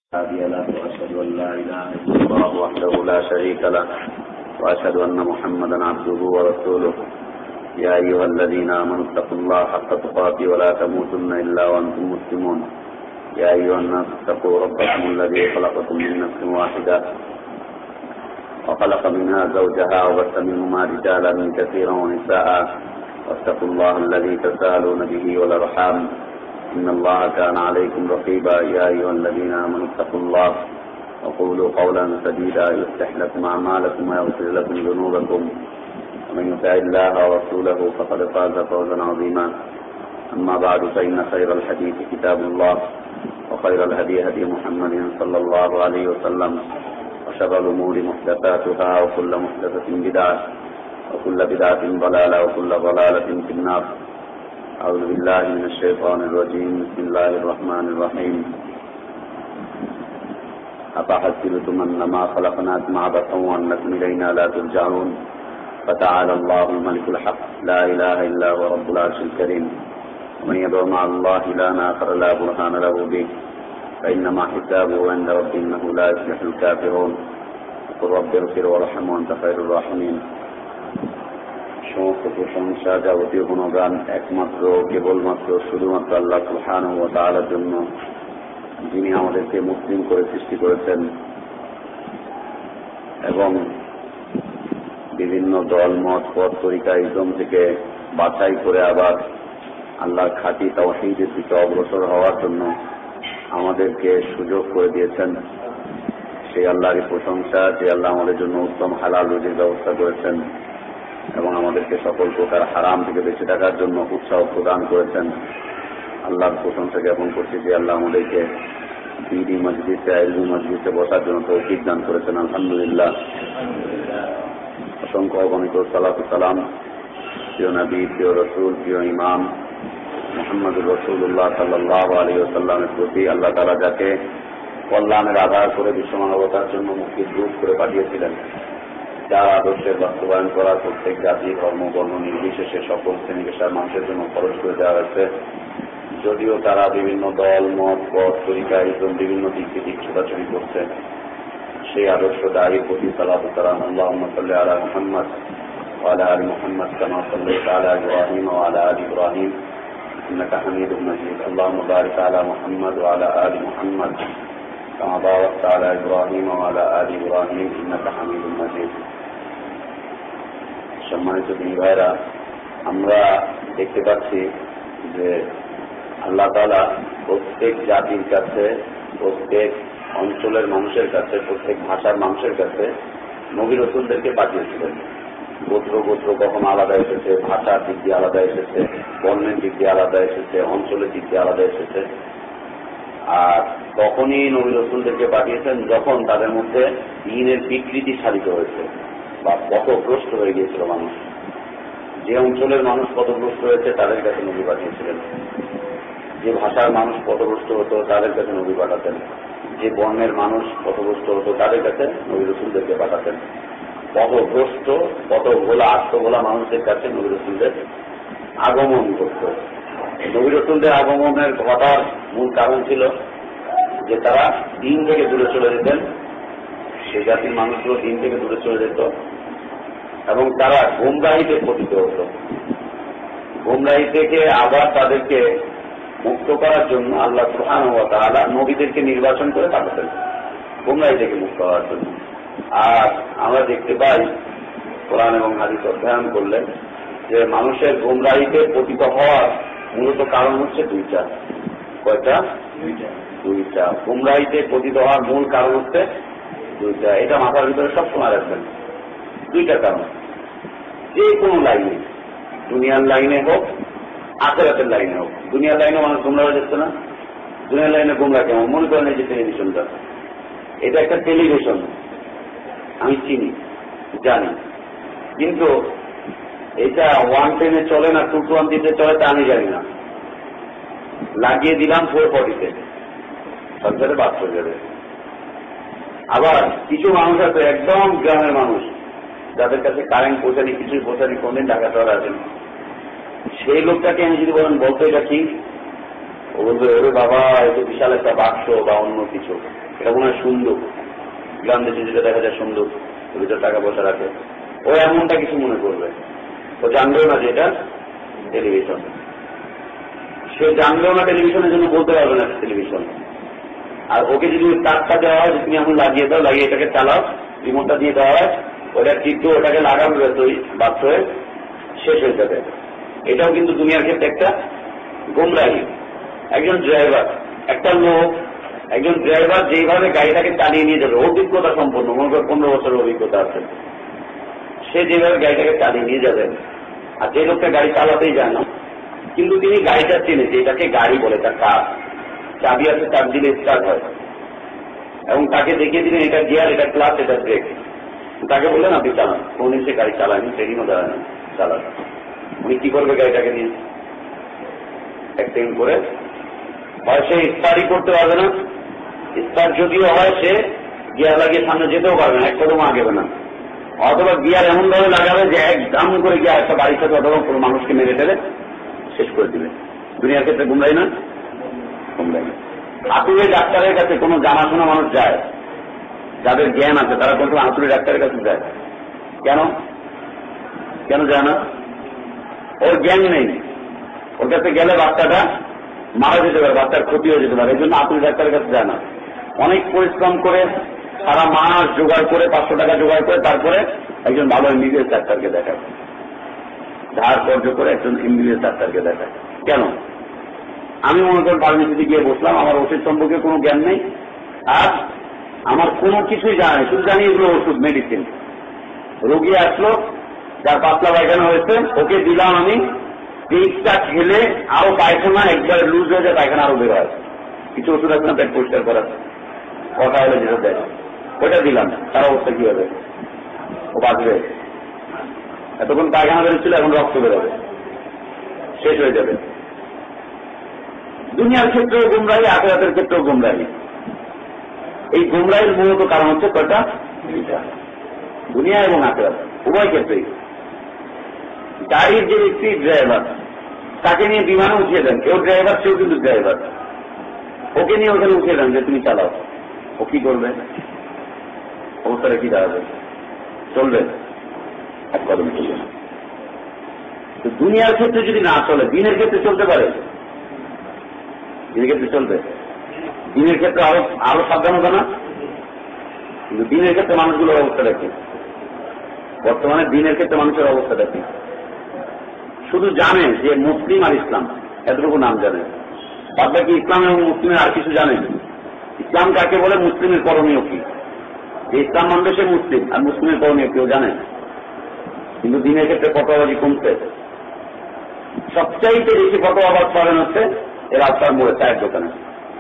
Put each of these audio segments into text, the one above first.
هادي له وأشهد أن لا إله إلا الله وحده لا شريك له وأشهد أن محمدا عبده ورسوله يا أيها الذين آمنوا اتقوا الله حق تقاته ولا تموتن إلا وأنتم مسلمون يا أيها الناس اتقوا ربكم الذي خلقكم من نفس واحدة وخلق منها زوجها وبث منهما رجالا كثيرا ونساء واتقوا الله الذي تساءلون به والأرحام إن الله كان عليكم رقيبا يا أيها الذين آمنوا اتقوا الله وقولوا قولا سديدا يصلح لكم أعمالكم ويغفر لكم ذنوبكم ومن يطع الله ورسوله فقد فاز فوزا عظيما أما بعد فإن خير الحديث كتاب الله وخير الهدي هدي محمد صلى الله عليه وسلم وشر الأمور محدثاتها وكل محدثة بدعة وكل بدعة ضلالة وكل ضلالة في النار أعوذ بالله من الشيطان الرجيم بسم الله الرحمن الرحيم أفحسبتم أنما خلقناكم عبثا وأنكم إلينا لا ترجعون فتعالى الله الملك الحق لا إله إلا هو رب العرش الكريم ومن يدع مع الله إلها آخر لا برهان له به فإنما حسابه عند ربه إنه لا يفلح الكافرون وقل رب اغفر وارحم وأنت خير الراحمين সমস্ত প্রশংসা যাবতীয় গুণগান একমাত্র কেবলমাত্র শুধুমাত্র আল্লাহ সুবহানাহু ওয়া তাআলার জন্য, যিনি আমাদেরকে মুসলিম করে সৃষ্টি করেছেন এবং বিভিন্ন দল মত পথ তরিকা ইসলাম থেকে বাছাই করে আবার আল্লাহর খাঁটি তাওহীদের দিকে অগ্রসর হওয়ার জন্য আমাদেরকে সুযোগ করে দিয়েছেন। সেই আল্লাহরই প্রশংসা, যে আল্লাহ আমাদের জন্য উত্তম হালাল রুজির ব্যবস্থা করেছেন এবং আমাদেরকে সকল প্রকার হারাম থেকে বেঁচে থাকার জন্য উৎসাহ প্রদান করেছেন। আল্লাহর প্রশংসা জ্ঞাপন করছি যে আল্লাহ আমাদেরকে দিনী মজলিসে ইলমি মজলিসে বসার জন্য তৌফিক দান করেছেন। আলহামদুলিল্লাহ। অসংখ্য অগণিত সালাতু সালাম প্রিয় নবী, প্রিয় রসুল, প্রিয় ইমাম মুহাম্মদুর রাসূলুল্লাহ সাল্লাল্লাহু আলাইহি ওয়াসাল্লামের প্রতি আল্লাহ তাআলা যাকে কল্যাণের আধার করে বিশ্বমানবতার জন্য মুক্তির দূত করে পাঠিয়েছিলেন, যার আদর্শের বাস্তবায়ন করা প্রত্যেক জাতি ধর্ম বর্ণ নির্বিশেষে সকল শ্রেণী পেশার মানুষের জন্য খরচ করে দেওয়া হয়েছে। যদিও তারা বিভিন্ন দল মত পথ তরিকা এবং বিভিন্ন দিক থেকে ছোটাছুটি করছে, সেই আদর্শ দায়ীর প্রতি সালাতু সালাম আল্লাহুম্মা সাল্লি আলা মুহাম্মদ ওয়া আলা আলি মুহাম্মদ কামা সাল্লাইতা আলা ইব্রাহিম ওয়া আলা আলি ইব্রাহিম ইন্নাকা হামিদুম মাজিদ। আল্লাহুম্মা বারিক আলা মুহাম্মদ ওয়া আলা আলি মুহাম্মদ কামা বারাকতা আলা ইব্রাহিম ওয়া আলা আলি ইব্রাহিম ইন্নাকা হামিদুম মাজিদ। সম্মানিত দিনী ভাইরা, আমরা দেখতে পাচ্ছি যে আল্লাহ তাআলা প্রত্যেক জাতির কাছে, প্রত্যেক অঞ্চলের মানুষের কাছে, প্রত্যেক ভাষার মানুষের কাছে নবী রাসূলদেরকে পাঠিয়েছিলেন। গোত্র গোত্র কখনো আলাদা এসেছে, ভাষার দিক দিয়ে আলাদা এসেছে, বর্ণের দিক দিয়ে আলাদা এসেছে, অঞ্চলের দিক দিয়ে আলাদা এসেছে। আর তখনই নবী রাসূলদেরকে পাঠিয়েছেন যখন তাদের মধ্যে দ্বীনের বিকৃতি সাধিত হয়েছে বা পথভ্রষ্ট হয়ে গিয়েছিল মানুষ। যে অঞ্চলের মানুষ পথভ্রষ্ট হয়েছে তাদের কাছে নবী পাঠিয়েছিলেন, যে ভাষার মানুষ পথভ্রষ্ট হতো তাদের কাছে নবী পাঠাতেন, যে বর্ণের মানুষ পথভ্রষ্ট হতো তাদের কাছে নবী রাসূলদেরকে পাঠাতেন। পথভ্রষ্ট পথভোলা আত্মভোলা মানুষদের কাছে নবী রাসূলদের আগমন করত। নবী রাসূলদের আগমনের ঘটার মূল কারণ ছিল যে তারা দিন থেকে দূরে চলে যেতেন, সে জাতির মানুষগুলো দিন থেকে দূরে চলে যেত এবং তারা গোমরাহিতে পতিত হতো। গোমরাহি থেকে আবার তাদেরকে মুক্ত করার জন্য আল্লাহ সুবহানাহু ওয়া তাআলা নবীদেরকে নির্বাচন করে পাঠাতেন গোমরাহি থেকে মুক্ত হওয়ার জন্য। আর আমরা দেখতে পাই কোরআন এবং হাদিস অধ্যয়ন করলে যে মানুষের গোমরাহিতে পতিত হওয়ার মূলত কারণ হচ্ছে দুইটা। কয়টা? দুইটা। গোমরাহিতে পতিত হওয়ার মূল কারণ হচ্ছে দুইটা। এটা মাথার ভিতরে সবসময় রাখবেন। দুইটা কারণ, যে কোনো লাইনে, দুনিয়ার লাইনে হোক আখিরাতের লাইনে হোক। দুনিয়ার লাইনে মানুষ গোমরা হয়ে যাচ্ছে না? দুনিয়ার লাইনে গোমরা কেমন? মনে করেন এই যে টেলিভিশনটা, এটা একটা টেলিভিশন, আমি চিনি জানি, কিন্তু এটা 110-এ চলে না 220-তে চলে তা আমি জানি না। লাগিয়ে দিলাম 440-তে, সরকারে বাদ হয়ে যাবে। আবার কিছু মানুষ আছে একদম গ্রামের মানুষ, যাদের কাছে কারেন্ট পৌঁছানি, কিছুই পৌঁছানি, কোনদিন ঢাকা শহরে আছেন, সেই লোকটাকে আমি যদি বলেন বলতো এটা কি, ও বলবে ওরে বাবা এটা বিশাল একটা বাক্স বা অন্য কিছু, এটা এটা মনে হয় সুন্দর, গ্রাম দেশে যেটা দেখা যায় সুন্দর, ওর ভিতরে টাকা পয়সা রাখে, ও এমনটা কিছু মনে করবে। ও জানবেও না যে এটা টেলিভিশন, সে জানবেও না টেলিভিশনের জন্য বলতে পারবে না টেলিভিশন। আর ওকে যদি তারটা দেওয়া হয় যে তুমি এখন লাগিয়ে দাও, লাগিয়ে এটাকে চালাও, রিমোটটা দিয়ে দেওয়া হয়, ওটা টিপতে ওটাকে লাগাবে বাধ্য হয়ে শেষ হয়ে যাবে। এটাও কিন্তু দুনিয়ার ক্ষেত্রে একটা গোমরাহি। একজন ড্রাইভার, একটা লোক, একজন ড্রাইভার যেইভাবে গাড়িটাকে চালিয়ে নিয়ে যাবে, অভিজ্ঞতা সম্পন্ন, মনে করেন 15 বছরের অভিজ্ঞতা আছে, সে যেভাবে গাড়িটাকে চালিয়ে নিয়ে যাবে, আর যে লোকটা গাড়ি চালাতেই যায় না, কিন্তু তিনি গাড়িটা চেনে যে এটাকে গাড়ি বলে, তার কাজ, চাবি আছে, চাবি দিলে স্টার্ট হয়, এবং তাকে দেখিয়ে দিলেন এটা গিয়ার, এটা ক্লাচ, এটা ব্রেক, তাকে বললেন আপনি চালান, কোন সে গাড়ি চালায়নি, ট্রেনিংও দেয় না, চালান। উনি কি করবে গাড়িটাকে নিয়ে? অ্যাক্সিডেন্ট করে হয় সে স্টার্টই করতে পারবে না, স্টার্ট যদিও হয় সে গিয়ার লাগিয়ে সামনে যেতেও পারবে না, এক কদম আগেবে না, অথবা গিয়ার এমন ভাবে লাগাবে যে একদম করে গিয়ে একটা বাড়ির সাথে অথবা কোনো মানুষকে মেরে ফেলে শেষ করে দিবে। দুনিয়ার ক্ষেত্রে গুমরাই না? গুমরাই। হাতুড়ে ডাক্তারের কাছে কোনো জানাশোনা মানুষ যায়, যাদের জ্ঞান আছে তারা কোনো হাতুড়ে ডাক্তারের কাছে যায় কেন? কেন যায় না? ওর জ্ঞান নেই, ওর কাছে গেলে বাচ্চাটা মারা যেতে পারে, বাচ্চার ক্ষতি হয়ে যেতে পারে, এই জন্য হাতুড়ে ডাক্তারের কাছে যায় না। অনেক পরিশ্রম করে সারা মাস জোগাড় করে 500 টাকা জোগাড় করে তারপরে একজন ভালো এমবিবিএস ডাক্তারকে দেখায়, ধার কর্য করে একজন এমবিবিএস ডাক্তারকে দেখায়। কেন? আমি মনে করেন ফার্মেসিতে গিয়ে বসলাম, আমার ওষুধ সম্পর্কে কোনো জ্ঞান নেই, আর আমার কোনো কিছুই জানা নেই, শুধু জানি এগুলো ওষুধ, মেডিসিন। রোগী আসলো, যার পাতলা পায়খানা হয়েছে, ওকে দিলাম আমি, পিকটা খেলে আরো পায়খানা একবারে লুজ হয়ে যায়, পায়খানা আরো বের হয়। কিছু ওষুধ আছে না পেট পরিষ্কার করার, কথা হলে যেটা দেয়, ওইটা দিলাম, তার অবস্থা কি হবে? ও বাঁচবে? এতক্ষণ পায়খানা বেরোচ্ছিল, এখন রক্ত বেরোবে, শেষ হয়ে যাবে। দুনিয়ার ক্ষেত্রেও গুমরাহি, আখিরাতের ক্ষেত্রেও গুমরাহি। এই গুমরাহির মূলত কারণ হচ্ছে কয়টা? দুনিয়া এবং আখিরাত উভয় ক্ষেত্রেই। গাড়ির যে ব্যক্তি ড্রাইভার, তাকে নিয়ে বিমানে উঠিয়ে দেন, কেউ ড্রাইভার, সেও কিন্তু ড্রাইভার, ওকে নিয়ে ওখানে উঠিয়ে দেন যে তুমি চালাও, ও কি করবে? অবস্থাটা কি দাঁড়াবে? চলবে? এক কদম চলবে না। তো দুনিয়ার ক্ষেত্রে যদি না চলে, দিনের ক্ষেত্রে চলতে পারে, দিনের ক্ষেত্রে চলবে। দিনের ক্ষেত্রে আরো সাবধান হবে না? কিন্তু দিনের ক্ষেত্রে মানুষগুলোর অবস্থা দেখে, বর্তমানে দিনের ক্ষেত্রে মানুষের অবস্থা দেখে, শুধু জানে যে মুসলিম আর ইসলাম, এতটুকু নাম জানে, বাদ বাকি ইসলাম এবং মুসলিমের আর কিছু জানে। ইসলাম কাকে বলে, মুসলিমের করণীয় কি, যে ইসলাম মানবে সে মুসলিম, আর মুসলিমের করণীয় কেউ জানে। কিন্তু দিনের ক্ষেত্রে ফতোয়াবাজি কমছে। সবচাইতে বেশি ফতোয়াবাজ করেন হচ্ছে এর রাস্তার মোড়ে চায়ের দোকানে।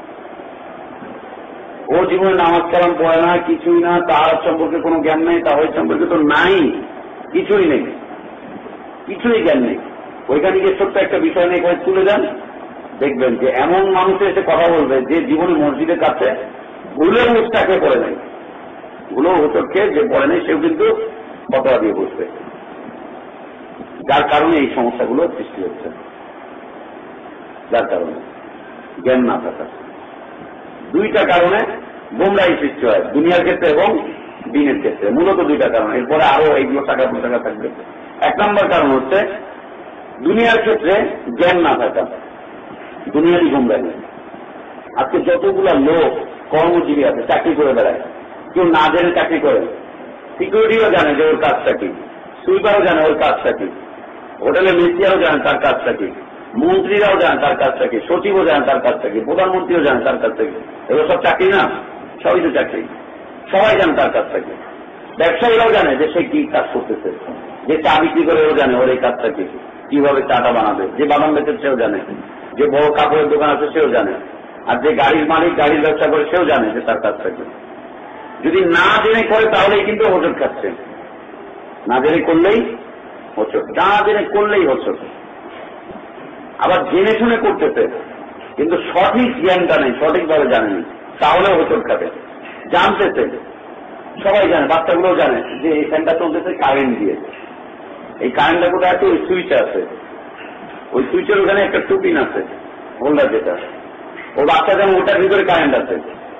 ও জীবনে নামাজ কালাম পড়ে না, কিছুই না, তার সম্পর্কে কোনো জ্ঞান নেই, তাওহীদ সম্পর্কে তো নাই, কিছুই নেই, কিছুই জ্ঞান নেই। ওইখানে গিয়ে ছোট্ট একটা বিষয় নিয়ে এখানে তুলে দেন, দেখবেন যে এমন মানুষের এসে কথা বলবে যে জীবনে মসজিদের কাছে ভুলেও মুস্তাকে পড়ে নাই, ভুলেও হোচটকে যে পড়ে নাই, সেও কিন্তু ফতোয়া দিয়ে বসবে। যার কারণে এই সমস্যাগুলো সৃষ্টি হচ্ছে, যার কারণে জ্ঞান না থাকা। দুইটা কারণে গোমরাহি সৃষ্টি হয়, দুনিয়ার ক্ষেত্রে এবং দিনের ক্ষেত্রে, মূলত দুইটা কারণ। এরপরে আরো এইগুলো টাকা পয়সা থাকবে। 1 নম্বর কারণ হচ্ছে দুনিয়ার ক্ষেত্রে জ্ঞান না থাকা, দুনিয়ারই গোমরাহি। আজকে যতগুলা লোক কর্মজীবী আছে, চাকরি করে বেড়ায়, কেউ না জেনে চাকরি করে, সিকিউরিটিও জানে যে ওর কাজটা কি, সুইপারও জানে ওর কাজটা কি, হোটেলে মিস্ত্রিরাও জানে তার কাজটা কি, মন্ত্রীরাও জানে তার কাজটা কি, সচিবও জানে তার কাজটা কি, প্রধানমন্ত্রীও জানে তার কাজটা কি। এগুলো সব চাকরি না? সবই তো চাকরি, সবাই জানে তার কাজটা কি। ব্যবসায়ীরাও জানে যে সে কি কাজ করতেছে, যে চা বিক্রি করে ও জানে ওর এই কাজটা কি, কিভাবে চাটা বানাবে, যে বাদাম বেচে সেও জানে, যে বড় কাপড়ের দোকান আছে সেও জানে, আর যে গাড়ির মালিক গাড়ির ব্যবসা করে সেও জানে যে তার কাজটা কি। যদি না জেনে করে তাহলেই কিন্তু হোঁচট খাচ্ছে, না জেনে করলেই হোঁচট, না জেনে করলেই হোঁচট। আবার জেনে শুনে করতেছে কিন্তু সঠিক জ্ঞানটা নেই, সঠিকভাবে জানেনি, তাহলে হোঁচট খাবে। জানতেছে, সবাই জানে, বাচ্চাগুলোও জানে যে এই ফ্যানটা চলতেছে কারেন্ট দিয়ে, এই কারেন্টটা কোথায় আছে, ওই সুইচ আছে, ওই সুইচের ওখানে একটা টুপিন আছে হোল্ডার, যেটা ও বাচ্চা যেমন ওটার ভিতরে কারেন্ট আছে,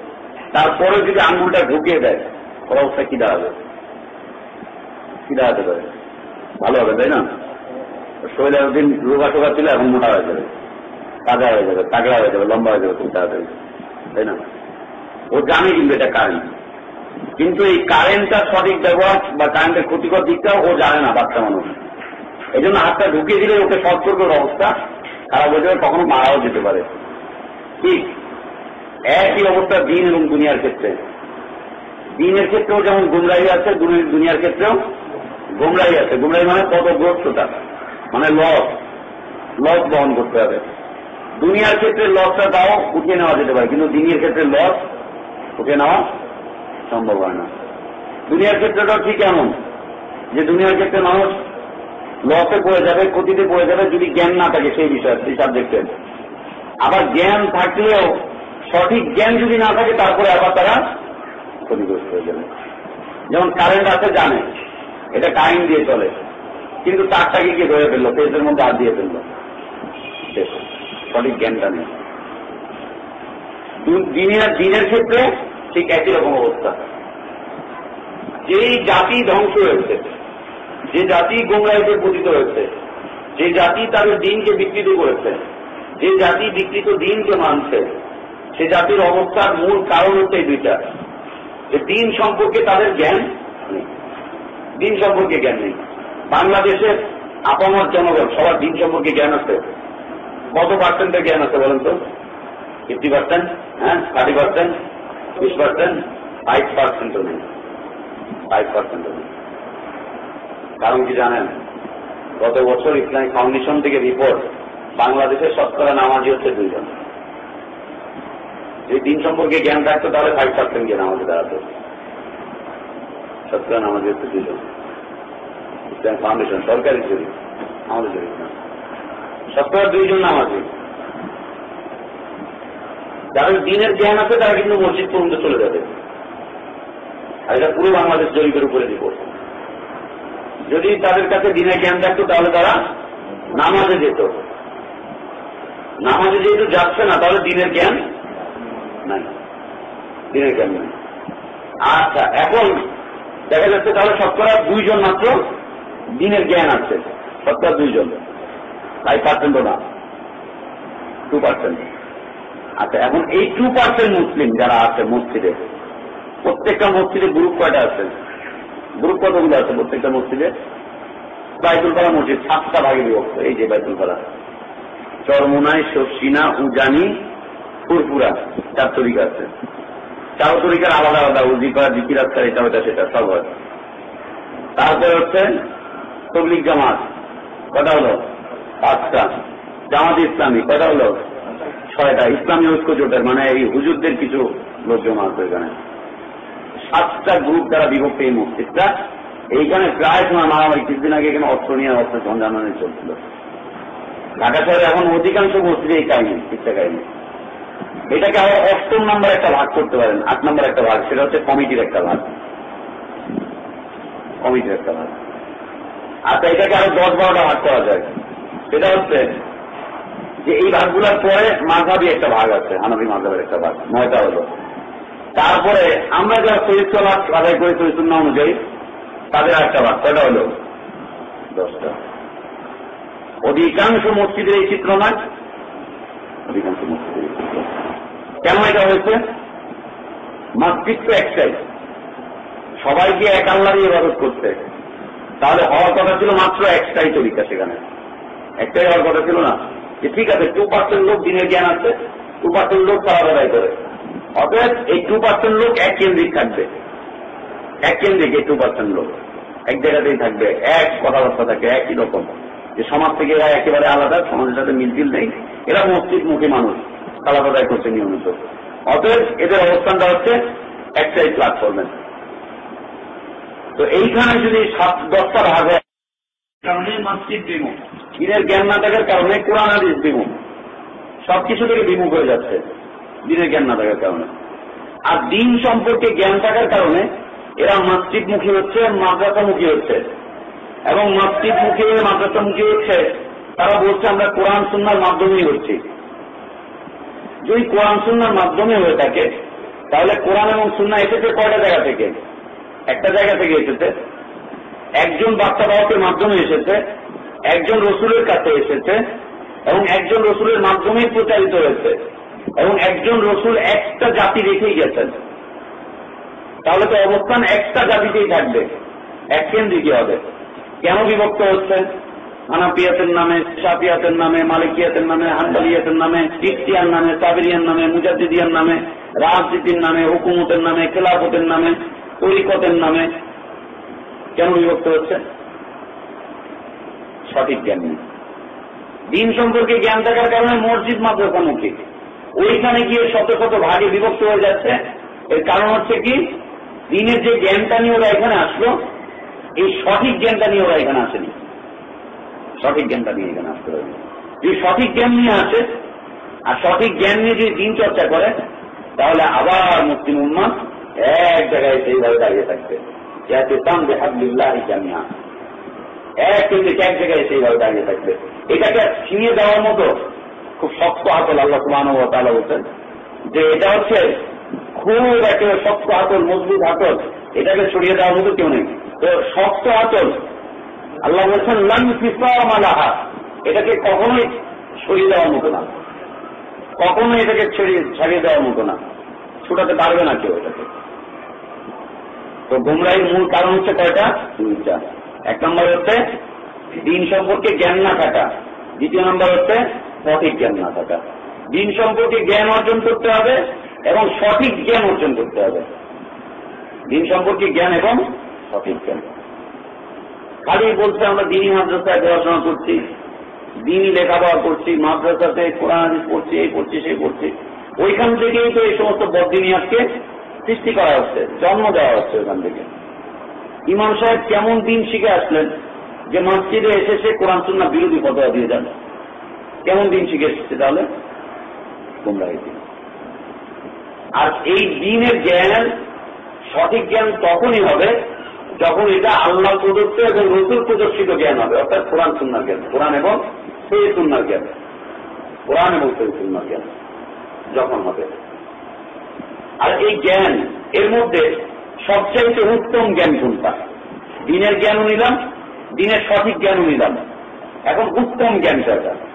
তারপরে যদি আঙ্গুলটা ঢুকিয়ে দেয় ওর অবস্থা কি দাঁড়াবে? কি দাঁড়াতে পারে? ভালো হবে, তাই না? শরীরে একদিন রোগা টোগা ছিল, এখন মোটা হয়ে যাবে, তাজা হয়ে যাবে, তাগড়া হয়ে যাবে, লম্বা হয়ে যাবে খুব তাড়াতাড়ি, তাই না? ও জানে কিন্তু এটা কারেন্ট, কিন্তু এই কারেন্টটা সঠিক ব্যবহার বা কারেন্টের ক্ষতিকর দিকটাও ও জানে না, বাচ্চা মানুষ। এই জন্য হাতটা ঢুকিয়ে দিলে ওকে সতর্কের অবস্থা খারাপ হয়ে যাবে, কখনো মারাও যেতে পারে। ঠিক একই অবস্থা দিন এবং দুনিয়ার ক্ষেত্রে। দিনের ক্ষেত্রেও যেমন গুমরাহি আছে, দুনিয়ার ক্ষেত্রেও গুমরাহি আছে। গুমরাহি মানে পদগ্রস্ততা, মানে লস বহন করতে হবে। দুনিয়ার ক্ষেত্রে লসটা তাও উঠিয়ে নেওয়া যেতে পারে, কিন্তু দিনের ক্ষেত্রে লস উঠিয়ে নেওয়া সম্ভব হয় না। দুনিয়ার ক্ষেত্রেটাও ঠিক এমন যে দুনিয়ার ক্ষেত্রে মানুষ লসে পড়ে যাবে, ক্ষতিতে পড়ে যাবে যদি জ্ঞান না থাকে সেই বিষয়ে, সেই সাবজেক্টের। আবার জ্ঞান থাকলেও সঠিক জ্ঞান যদি না থাকে তারপরে আবার তারা ক্ষতিগ্রস্ত হয়ে যাবে। যেমন কারেন্ট আছে, জানে এটা কারেন্ট দিয়ে চলে, কিন্তু তারটাকে গিয়ে ধরে ফেললো, ফেসের মধ্যে হাত দিয়ে ফেললো, সঠিক জ্ঞানটা নেই। দিনের ক্ষেত্রে ঠিক একই রকম অবস্থা। যেই জাতি ধ্বংস হয়েছে, যে জাতি গোমরাহিতে পতিত হয়েছে, যে জাতি তাদের দিনকে বিকৃত করেছে, যে জাতি বিকৃত দিনকে মানছে, সে জাতির অবস্থার মূল কারণ হচ্ছে এই দুইটা, যে দিন সম্পর্কে তাদের জ্ঞান নেই। দিন সম্পর্কে জ্ঞান নেই। বাংলাদেশের আপামর জনগণ সবার দিন সম্পর্কে জ্ঞান আছে? কত পার্সেন্টের জ্ঞান আছে বলেন তো? 50%? হ্যাঁ, 30%, 20%, 5%ও নেই। 5%ও নেই। কারণ কি জানেন? গত বছর ইসলামিক ফাউন্ডেশন থেকে রিপোর্ট, বাংলাদেশের শতকরা নামাজি হচ্ছে 2 জন। যদি দিন সম্পর্কে জ্ঞান থাকতো তাহলে 5% জ্ঞান আমাদের দাঁড়াতো। শতকরা নামাজি হচ্ছে 2 জন। ইসলামিক ফাউন্ডেশন সরকারি জরিপ, আমাদের জরিপ না। শতকরা 2 জন নামাজি। যাদের দিনের জ্ঞান আছে তারা কিন্তু মসজিদ পর্যন্ত চলে যাবে। আর এটা পুরো বাংলাদেশ জরিপের উপরে রিপোর্ট। যদি তাদের কাছে দিনের জ্ঞান থাকতো তাহলে তারা নামাজে যেত। নামাজে যেহেতু যাচ্ছে না, তাহলে দিনের জ্ঞান নাই, দিনের জ্ঞান নাই। আচ্ছা, এখন দেখা যাচ্ছে তাহলে শতকরা 2 জন মাত্র দিনের জ্ঞান আছে, শতকরা 2 জন, 5%ও না, 2%। আচ্ছা, এখন এই 2% মুসলিম যারা আছে মসজিদে, প্রত্যেকটা মসজিদে গ্রুপ কয়টা আছে? গ্রুপ কতগুলো আছে প্রত্যেকটা মসজিদে? বাইতুলপাড়া মসজিদ 7টা ভাগে বিভক্ত। এই যে বাইতুলপাড়া, চরমোনাই, শর্ষিনা, উজানি, ফুরপুরা, 4 তরিকা আছে। 4 তরিকার আলাদা আলাদা উজিফা, জিকির আজকার, এটা ওটা সেটা সব হয়। তারপরে হচ্ছে তবলিগ জামাত, কটা হলো? 5টা। জামাত ইসলামী কটা হলো? 6টা। ইসলামী ঐক্য জোটের মানে এই হুজুরদের কিছু লোক জমা আছে এখানে। 7টা গ্রুপ দ্বারা বিভক্ত এই মসজিদটা। এইখানে প্রায় সময় মারামারি, কিছুদিন আগে এখানে অস্ত্র নিয়ে অস্ত্র ঝঞ্ঝানি চলছিল। ঢাকা শহরে এখন অধিকাংশ মসজিদে এই কাহিনী, ইচ্ছা কাহিনী। এটাকে আবার 8ম নাম্বার একটা ভাগ করতে পারেন, 8 নম্বর একটা ভাগ, সেটা হচ্ছে কমিটির একটা ভাগ। কমিটির একটা ভাগ। আচ্ছা, এটাকে আরো 10-12টা ভাগ করা যায়। সেটা হচ্ছে যে এই ভাগগুলোর পরে মাযহাবী একটা ভাগ আছে, হানাফি মাযহাবের একটা ভাগ, 9টা হলো। তারপরে আমরা যারা শরীর সালাত আদায় করি সুন্নাহ অনুযায়ী, তাদের একটা ভাগ, কয়টা হলো? 10টা। অধিকাংশ মসজিদের এই চিত্র নয়, অধিকাংশ মসজিদের এই চিত্র। কেন এটা হয়েছে? মসজিদ তো একটাই, সবাইকে এক আল্লাহরই ইবাদত করতে, তাহলে হওয়ার কথা ছিল মাত্র একটাই তরিকা, সেখানে একটাই হওয়ার কথা ছিল না। যে ঠিক আছে 2% লোক দিনের জ্ঞান আছে, 2% লোক সালাত আদায় করে, অতএব এই 2% লোক এক কেন্দ্রিক থাকবে, এক কেন্দ্রিক। এই 2% লোক এক জায়গাতেই থাকবে, এক কথাবার্তা থাকে একই রকম, যে সমাজ থেকে এরা একেবারে আলাদা, সমাজের সাথে মিলটিল নেই, এরা মসজিদ মুখী মানুষ, সালাত আদায় করছে নিয়মিত। অতএব এদের অবস্থানটা হচ্ছে একটাই প্ল্যাটফর্মে। তো এইখানে যদি 7-10টা ভাগ হয়, কারণে মসজিদ বিমুখ, দিনের জ্ঞান না থাকার কারণে কোরআন হাদিস বিমুখ, সবকিছু থেকে বিমুখ হয়ে যাচ্ছে দিনের জ্ঞান না থাকার কারণে। আর দিন সম্পর্কে জ্ঞান থাকার কারণে এরা মসজিদ মুখী হচ্ছে, মাদ্রাসা মুখী হচ্ছে, এবং মসজিদ মুখী হয়ে মাদ্রাসা মুখী হচ্ছে, তারা বলছে আমরা কোরআন সুন্নাহর মাধ্যমেই হচ্ছি। যদি কোরআন সুন্নাহর মাধ্যমে হয়ে থাকে, তাহলে কোরআন এবং সুন্নাহ এসেছে কয়টা জায়গা থেকে? একটা জায়গা থেকে এসেছে, একজন বার্তাবাহকের মাধ্যমে এসেছে, একজন রসুলের কাছে এসেছে, এবং একজন রসুলের মাধ্যমেই প্রচারিত হয়েছে, এবং একজন রসুল একটা জাতি রেখেই গেছেন। তাহলে তো অবস্থান একটা জাতিতেই থাকবে, এক কেন্দ্রিকই হবে। কেন বিভক্ত হচ্ছে? হানাফিয়াতের নামে, শাফিয়াতের নামে, মালিকিয়াতের নামে, হানবলিয়াতের নামে, ইখতিয়ার নামে, সাবিরিয়ার নামে, মুজাদ্দিদিয়ার নামে, রাজনীতির নামে, হুকুমতের নামে, খেলাফতের নামে, তরিকতের নামে। কেন বিভক্ত হচ্ছে? সঠিক জ্ঞান নেই। দিন সম্পর্কে জ্ঞান থাকার কারণে মসজিদ মাদ্রাসামুখী, ওইখানে গিয়ে শত শত ভাগে বিভক্ত হয়ে যাচ্ছে। এর কারণ হচ্ছে কি, দিনের যে জ্ঞানটা নিয়ে ওরা এখানে আসলো, এই সঠিক জ্ঞানটা নিয়ে ওরা এখানে আসেনি। সঠিক জ্ঞানটা নিয়ে এখানে আসতে হবে। যদি সঠিক জ্ঞান নিয়ে আসে আর সঠিক জ্ঞান নিয়ে যদি দিন চর্চা করে, তাহলে আবার মুসলিম উম্মাহ এক জায়গায় সেইভাবে দাঁড়িয়ে থাকবে। এক জায়গায় সেইভাবে দাঁড়িয়ে থাকবে। এটাকে ছিনিয়ে দেওয়ার মতো খুব শক্ত হাতল আল্লাহ সুবহানাহু ওয়া তাআলা বলছেন যে এটা হচ্ছে খুব একেবারে শক্ত হাতল, মজবুত হাতল, এটাকে ছড়িয়ে দেওয়ার মতো কেউ নেই। তো শক্ত হাতল আল্লাহ বলছেন লান ফিসাম লাহা, এটাকে কখনোই ছড়িয়ে দেওয়ার মতো না, কখনোই এটাকে ছাড়িয়ে দেওয়ার মতো না, ছুটাতে পারবে না কেউ এটাকে। তো গুমরাহির মূল কারণ হচ্ছে কয়টা? দুইটা। এক নম্বর হচ্ছে দিন সম্পর্কে জ্ঞান না থাকা, দ্বিতীয় নম্বর হচ্ছে সঠিক জ্ঞান না থাকা। দিন সম্পর্কে জ্ঞান অর্জন করতে হবে এবং সঠিক জ্ঞান অর্জন করতে হবে। দিন সম্পর্কে জ্ঞান এবং সঠিক জ্ঞান। খালি বলছে আমরা দিনই মাদ্রাসায় পড়াশোনা করছি, দিনই লেখাপড়া করছি, মাদ্রাসাতে কোরআন হাদিস পড়ছি, এই পড়ছি সেই পড়ছি, ওইখান থেকেই তো এই সমস্ত বদদিনিয়াতকে সৃষ্টি করা হচ্ছে, জন্ম দেওয়া হচ্ছে ওখান থেকে। ইমাম সাহেব কেমন দিন শিখে আসলেন যে মসজিদে এসে সে কোরআন সুন্নাহ বিরোধী ফতোয়া দিয়ে যান? কেমন দিন শিখে এসেছে তাহলে? গুমরাহি দিন। আর এই দিনের জ্ঞান, সঠিক জ্ঞান তখনই হবে যখন এটা আল্লাহ প্রদত্ত এবং রসুল প্রদর্শিত জ্ঞান হবে, অর্থাৎ কোরআন সুন্নাহ জ্ঞান, কোরআন এবং সেই সুন্নাহ জ্ঞান, কোরআন এবং সেই সুন্নাহ জ্ঞান যখন হবে। আর এই জ্ঞান এর মধ্যে সবচাইতে উত্তম জ্ঞান কোনটা? দিনের জ্ঞানও নিলাম, দিনের সঠিক জ্ঞানও নিলাম, এখন উত্তম জ্ঞানটা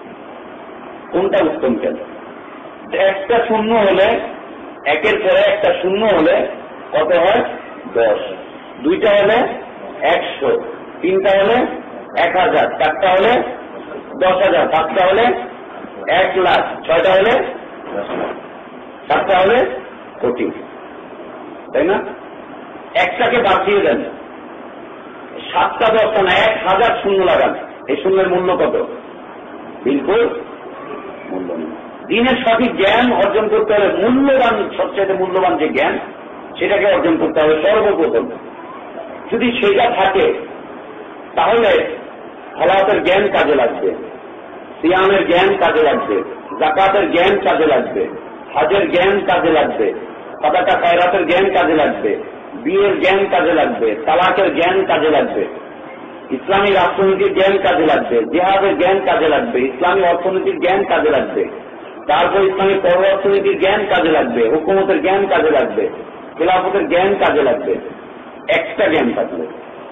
কোনটা? উত্তম জ্ঞান একটা শূন্য হলে, একের পরে একটা শূন্য হলে কত হয়? 10, দুইটা হলে 100, তিনটা হলে 1000, চারটা হলে 10,000, পাঁচটা হলে 1,00,000, ছয়টা হলে 10,00,000, সাতটা হলে কোটি, তাই না? একটাকে বাঁচিয়ে দেন, 7টা 10টা না, 1000 শূন্য লাগান, এই শূন্যের মূল্য কত? বিলকুল মূল্য নেই। দিনের সঠিক জ্ঞান অর্জন করতে হলে মূল্যবান, সবচেয়ে মূল্যবান যে জ্ঞান, সেটাকে অর্জন করতে হবে সর্বপ্রথম। যদি সেটা থাকে তাহলে সালাতের জ্ঞান কাজে লাগবে, সিয়ামের জ্ঞান কাজে লাগবে, যাকাতের জ্ঞান কাজে লাগবে, হজের জ্ঞান কাজে লাগবে, সাদাকা খায়রাতের জ্ঞান কাজে লাগবে, বিয়ের জ্ঞান কাজে লাগবে, তালাকের জ্ঞান কাজে লাগবে, ইসলামী রাষ্ট্রনীতির জ্ঞান কাজে লাগবে, জিহাদের জ্ঞান কাজে লাগবে, ইসলামী অর্থনীতির জ্ঞান কাজে লাগবে, তারপর ইসলামী পর অর্থনীতির জ্ঞান কাজে লাগবে, হুকুমতের জ্ঞান কাজে লাগবে, খেলাফতের জ্ঞান কাজে লাগবে। একটা জ্ঞান থাকবে।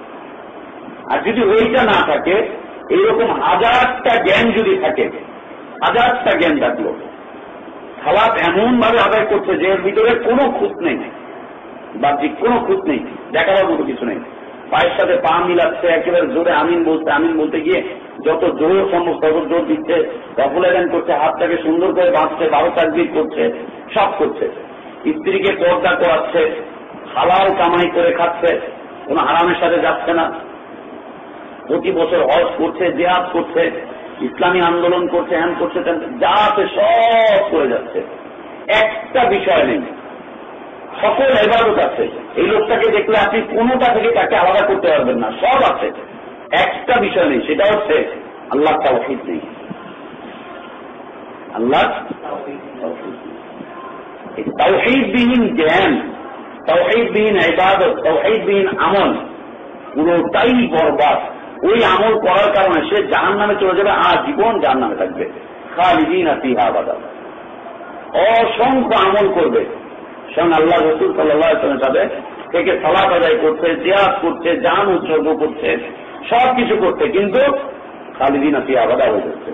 আর যদি ওইটা না থাকে, এইরকম 1000টা জ্ঞান যদি থাকে, 1000টা জ্ঞান থাকলো, সালাত এমন ভাবে আদায় করছে যে এর ভিতরে কোনো খুঁত নেই, বাহ্যিক কোনো খুঁত নেই, দেখাবার মতো কিছু নেই, পায়ের সাথে পা মিলাচ্ছে, একেবারে জোরে আমিন বলছে, আমিন বলতে গিয়ে যত জোর সম্ভব তত জোর দিচ্ছে, দফলাগান করছে, হাতটাকে সুন্দর করে বাঁধছে, 12 তাকবীর করছে, সব করছে, স্ত্রীকে পর্দা করাচ্ছে, হালাল কামাই করে খাচ্ছে, কোন হারামের সাথে যাচ্ছে না, প্রতি বছর হজ করছে, জিহাদ করছে, ইসলামী আন্দোলন করছে, হ্যান করছে, যা আছে সব করে যাচ্ছে, একটা বিষয় নেই, সকল ইবাদত আছে। এই লোকটাকে দেখলে আপনি কোনোটা থেকে তাকে আলাদা করতে পারবেন না, সব আছে, একটা বিষয় নেই, সেটা হচ্ছে আল্লাহ তাওহীদ নেই। আল্লাহ তাওহীদবিহীন জ্ঞান, তাওহীদবিহীন ইবাদত, তাওহীদবিহীন আমল পুরোটাই বরবাদ। ওই আমল করার কারণে সে জাহান্নামে চলে যাবে, আজীবন জাহান্নামে থাকবে, খালিদিনা ফিহা আবাদা। অসংখ্য আমল করবে, স্বয়ং আল্লাহ রাসূল সাল্লাল্লাহু আলাইহি ওয়াসাল্লামের সাথে থেকে সালাত আদায় করতে, জিহাদ করতে, জান উৎসর্গ করতে, সবকিছু করতে, কিন্তু খালিদিনা ফি আবাদা হয়ে যাচ্ছে।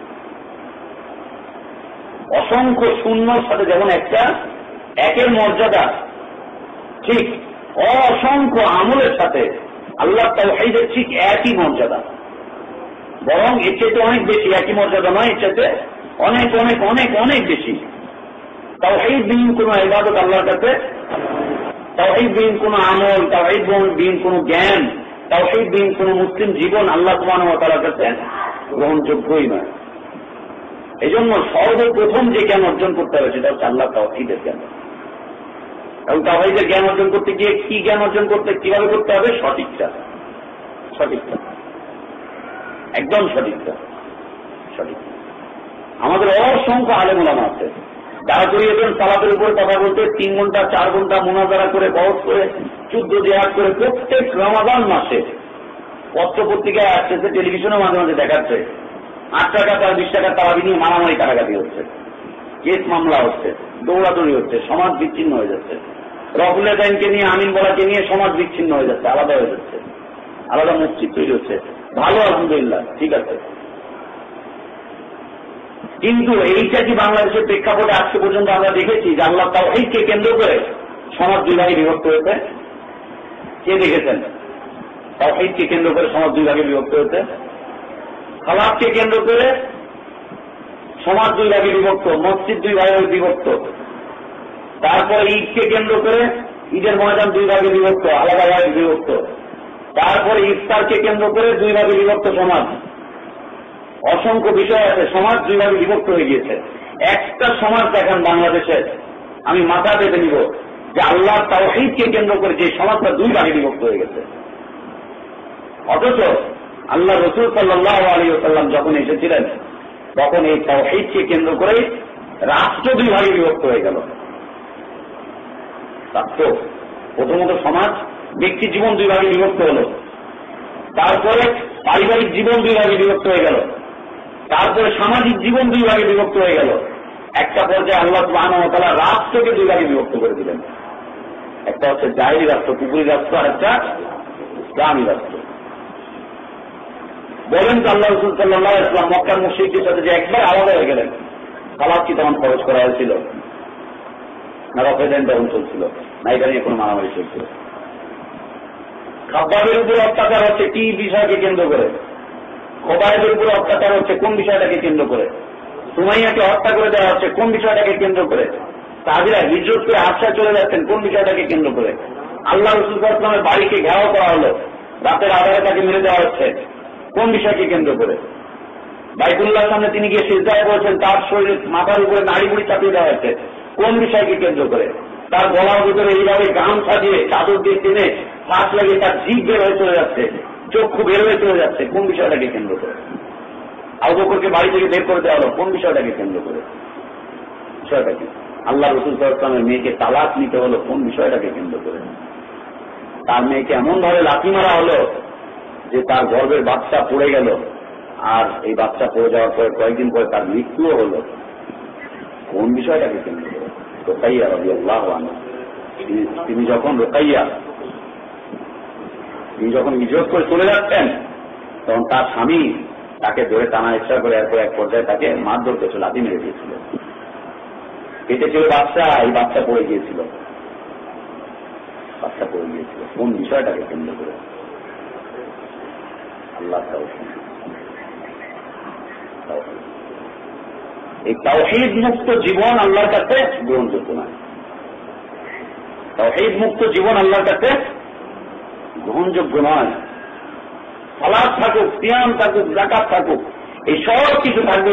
অসংখ্য শূন্যর সাথে যেমন একের মর্যাদা, ঠিক অসংখ্য আমলের সাথে আল্লাহ তাওহীদের ঠিক একই মর্যাদা, বরং এর চাইতে অনেক বেশি। একই মর্যাদা নয়, এর চাইতে অনেক অনেক অনেক অনেক বেশি। তাওহীদবিহীন কোন ইবাদত আল্লাহর কাছে, তাওহীদবিহীন কোন আমল, তাওহীদবিহীন কোন জ্ঞান, তাওহীদবিহীন কোন মুসলিম জীবন আল্লাহ সুবহানাহু ওয়া তাআলার কাছে গ্রহণযোগ্যই নয়। এই জন্য সর্বপ্রথম যে জ্ঞান অর্জন করতে হবে সেটা হচ্ছে আল্লাহ তাওহীদের জ্ঞান। এবং তাওহীদের জ্ঞান অর্জন করতে গিয়ে কি জ্ঞান অর্জন করতে, কিভাবে করতে হবে? সঠিকটা, একদম সঠিকটা। আমাদের অসংখ্য আলেম ওলামা আছে যারা করিয়েছেন সালাতের উপর কথা বলতে 3 ঘন্টা 4 ঘন্টা মুনাজারা করে, বহস করে, যুদ্ধ জিহাদ করে, প্রত্যেক রমাদান মাসে পত্র পত্রিকায় আসতেছে, টেলিভিশনে মাঝে মাঝে দেখাচ্ছে 8 টাকা তার 20 টাকা তারাবি নিয়ে মারামারি কাটাকাটি হচ্ছে, কেস মামলা হচ্ছে, দৌড়াদৌড়ি হচ্ছে, সমাজ বিচ্ছিন্ন হয়ে যাচ্ছে। রফুল আদাইনকে নিয়ে, আমিন বলাকে নিয়ে সমাজ বিচ্ছিন্ন হয়ে যাচ্ছে, আলাদা হয়ে যাচ্ছে, আলাদা মসজিদ তৈরি হচ্ছে। ভালো, আলহামদুলিল্লাহ, ঠিক আছে। কিন্তু এইটা কি বাংলাদেশের প্রেক্ষাপটে আজকে পর্যন্ত আমরা দেখেছি যে আল্লাহ তাওহীদকে কেন্দ্র করে সমাজ দুই ভাগে বিভক্ত হয়েছে? কে দেখেছেন তাওহীদকে কেন্দ্র করে সমাজ দুই ভাগে বিভক্ত হয়েছে? সালাতকে কেন্দ্র করে সমাজ দুই ভাগে বিভক্ত, মসজিদ দুই ভাগে বিভক্ত। তারপর ঈদকে কেন্দ্র করে ঈদের ময়দান দুই ভাগে বিভক্ত, আলাদা ভাগে বিভক্ত। তারপরে ইফতারকে কেন্দ্র করে দুই ভাগে বিভক্ত সমাজ। অসংখ্য বিষয় আছে, সমাজ দুই ভাগে বিভক্ত হয়ে গিয়েছে। একটা সমাজ দেখেন বাংলাদেশের, আমি মাথা পেতে নিব যে আল্লাহ তাওহীদকে কেন্দ্র করে যে সমাজটা দুই ভাগে বিভক্ত হয়ে গেছে। অথচ আল্লাহ রাসূল সাল্লাল্লাহু আলাইহি ওয়াসাল্লাম যখন এসেছিলেন তখন এই তাওহীদকে কেন্দ্র করে রাষ্ট্র দুই ভাগে বিভক্ত হয়ে গেল। প্রথমত সমাজ, ব্যক্তি জীবন দুই ভাগে বিভক্ত হল, তারপরে পারিবারিক জীবন দুই ভাগে বিভক্ত হয়ে গেল, তারপরে সামাজিক জীবন দুই ভাগে বিভক্ত হয়ে গেল। একটা পর্যায়ে আল্লাহ সুবহানাহু ওয়া তাআলা রাষ্ট্রকে দুই ভাগে বিভক্ত করে দিলেন। একটা হচ্ছে জাহেলি রাষ্ট্র, কুফরি রাষ্ট্র, আর একটা ইসলামী রাষ্ট্র। বলেন তো আল্লাহ রাসূল সাল্লাল্লাহু আলাইহি ওয়াসাল্লাম মক্কার মুশরিকদের সাথে যে একবার আলাদা হয়ে গেলেন, সালাত কি তখন খরচ করা হয়েছিল? না রফেদাইন তখন চলছিল? না এটা নিয়ে কোনো মারামারি চলছিল? খাব্বাবের উপরে অত্যাচার হচ্ছে কি বিষয়কে কেন্দ্র করে? খোবায়েবের উপরে অত্যাচার হচ্ছে কোন বিষয়টাকে কেন্দ্র করে? সুমাইয়াকে হত্যা করে দেওয়া হচ্ছে কোন বিষয়টাকে কেন্দ্র করে? তাহাবিরা হিজরত করে আশ্রয় চলে যাচ্ছেন কোন বিষয়টাকে কেন্দ্র করে? আল্লাহ রাসূল সাল্লাল্লাহু আলাইহি ওয়াসাল্লামের বাড়িকে ঘেরাও করা হলো, রাতের আধারে তাকে মেরে দেওয়া হচ্ছে কোন বিষয়কে কেন্দ্র করে? বাইতুল্লাহর সামনে তিনি গিয়ে সিজদায় বসেন, তার শরীরে মাথার উপরে নাড়ি বুড়ি চাপিয়ে দেওয়া হচ্ছে কোন বিষয়কে কেন্দ্র করে? তার গলার ভিতরে এইভাবে গামছা দিয়ে, চাদর দিয়ে টেনে ফাঁস লাগিয়ে তার জিভ বের হয়ে চলে যাচ্ছে, চক্ষু বের হয়ে চলে যাচ্ছে কোন বিষয়টাকে কেন্দ্র করে? আবু বকরকে বাড়ি থেকে বের করে দেওয়া হলো কোন বিষয়টাকে কেন্দ্র করে? বিষয়টা কি? আল্লাহ রাসূল সাল্লাল্লাহু আলাইহি ওয়াসাল্লামের মেয়েকে তালাক নিতে হলো কোন বিষয়টাকে কেন্দ্র করে? তার মেয়েকে এমন ভাবে লাথি মারা হলো যে তার গর্ভের বাচ্চা পড়ে গেল, আর এই বাচ্চা পড়ে যাওয়ার পরে কয়েকদিন পরে তার মৃত্যুও হলো কোন বিষয়টাকে কেন্দ্র করে? রুকাইয়া রাদিয়াল্লাহু আনহা, তিনি যখন হিজরত করে চলে যাচ্ছেন তখন তার স্বামী তাকে ধরে টানা ইচ্ছা করে এরপর এক পর্যায়ে তাকে মারধর করেছিল, লাথি মেরে দিয়েছিল। পেটে ছিল বাচ্চা, এই বাচ্চা পড়ে গিয়েছিল, কোন বিষয়টাকে কেন্দ্র করে? আল্লাহ তাওহীদ। এই তাওহীদ মুক্ত জীবন আল্লাহর কাছে গ্রহণযোগ্য নয়। তাওহীদ মুক্ত জীবন আল্লাহর কাছে গ্রহণযোগ্য নয়। সালাত থাকুক, সিয়াম থাকুক, যাকাত থাকুক, এই সব কিছু থাকবে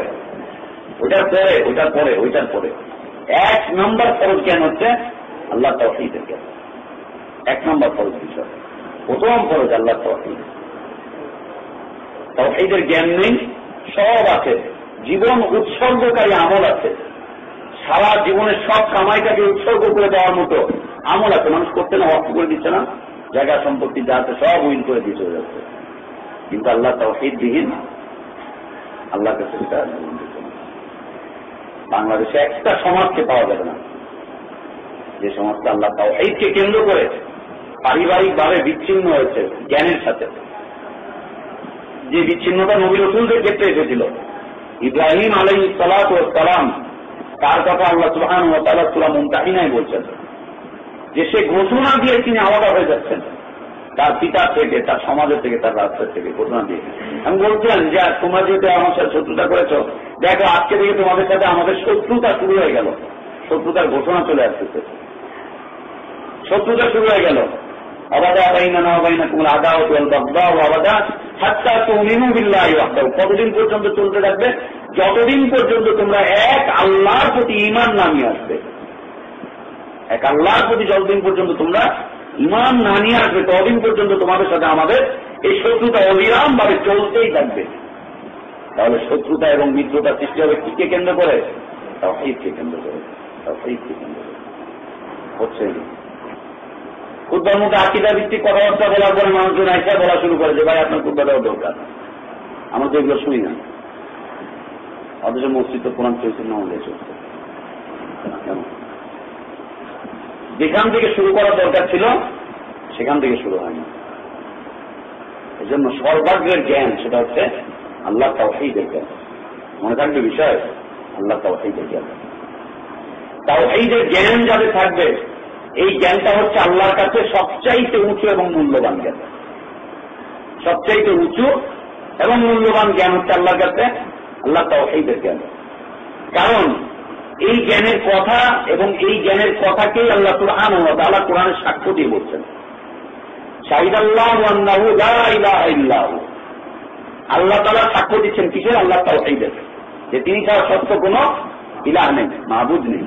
ওইটার পরে 1 নম্বর ফরজ জ্ঞান হচ্ছে আল্লাহ তাওহীদের জ্ঞান। 1 নম্বর ফরজ বিষয়, প্রথম ফরজ আল্লাহ তাওহীদ। তাওহীদের জ্ঞান নেই, সব আছে, জীবন উৎসর্গকারী আমল আছে, সারা জীবনের সব কামাইটাকে উৎসর্গ করে দেওয়ার মতো আমল আছে। মানুষ করতে না, অর্থ করে দিচ্ছে না, জায়গা সম্পত্তি যা আছে সব উইল করে দিয়ে চলে যাচ্ছে। কিন্তু আল্লাহ তাওহীদবিহীন আল্লাহর কাছে সেটা বাংলাদেশে একটা সমাজকে পাওয়া যাবে না যে সমাজটা আল্লাহ তাওহীদকে কেন্দ্র করে পারিবারিকভাবে বিচ্ছিন্ন হয়েছে জ্ঞানের সাথে, যে বিচ্ছিন্নতা নবী রাসূলদের ক্ষেত্রে এসেছিল। ইব্রাহিম আলাইহিস সালাতু ওয়াস সালাম, তার কথা আল্লাহ সুবহানাহু ওয়া তাআলা সূরা মুমতাহিনায় বলছেন যে সে ঘোষণা দিয়ে তিনি আলাদা হয়ে যাচ্ছেন তার পিতা থেকে, তার সমাজের থেকে, তার রাষ্ট্রের থেকে ঘোষণা দিয়ে। আমি বলছিলাম যে তোমরা যেহেতু আমার সাথে শত্রুতা করেছ, দেখো আজকে থেকে তোমাদের সাথে আমাদের শত্রুতা শুরু হয়ে গেল, শত্রুতার ঘোষণা চলে আসতেছে, শত্রুতা শুরু হয়ে গেল। কতদিন পর্যন্ত চলতে থাকবে? যতদিন পর্যন্ত তোমরা এক আল্লাহর প্রতি ঈমান না নিয়ে আসবে, এক আল্লাহর প্রতি যতদিন পর্যন্ত তোমরা ঈমান না নিয়ে আসবে, ততদিন পর্যন্ত তোমাদের সাথে আমাদের এই শত্রুতা অবিরাম ভাবে চলতেই থাকবে। তাহলে শত্রুতা এবং মিত্রতা সৃষ্টি হবে কিকে কেন্দ্র করে? তাওহীদকে কেন্দ্র করে, তাওহীদকে কেন্দ্র করে। হচ্ছে খুতবার মধ্যে আকীদা ভিত্তিক কথাবার্তা বলার পরে মানুষজন আইসা বলা শুরু করে যে ভাই আপনার খুতবা দেওয়া দরকার, আমরা তো এগুলো শুনি না। অথচ মসজিদ তো কোরআন শরীফের নাম দিয়ে চলছে। যেখান থেকে শুরু করা দরকার ছিল সেখান থেকে শুরু হয়নি। এই জন্য সর্বাগ্রের জ্ঞান সেটা হচ্ছে আল্লাহ তাওহীদের জ্ঞান। মনে থাকবে বিষয়, আল্লাহ তাওহীদের জ্ঞান। তাওহীদের জ্ঞান যাদের থাকবে, এই জ্ঞানটা হচ্ছে আল্লাহর কাছে সবচাইতে উঁচু এবং মূল্যবান জ্ঞান। সবচাইতে উঁচু এবং মূল্যবান জ্ঞান হচ্ছে আল্লাহর কাছে আল্লাহ তাওহীদের জ্ঞান। কারণ এই জ্ঞানের কথা এবং এই জ্ঞানের কথাকেই আল্লাহ সুবহানাহু ওয়া তাআলা কোরআনের সাক্ষ্য দিয়ে বলছেন, শাহিদাল্লাহু আন্নাহু লা ইলাহা ইল্লাহু। আল্লাহ তাআলা সাক্ষ্য দিচ্ছেন কিসের? আল্লাহ তাওহীদের, যে তিনি ছাড়া সত্য কোনো ইলাহ নেই, মাবুদ নেই।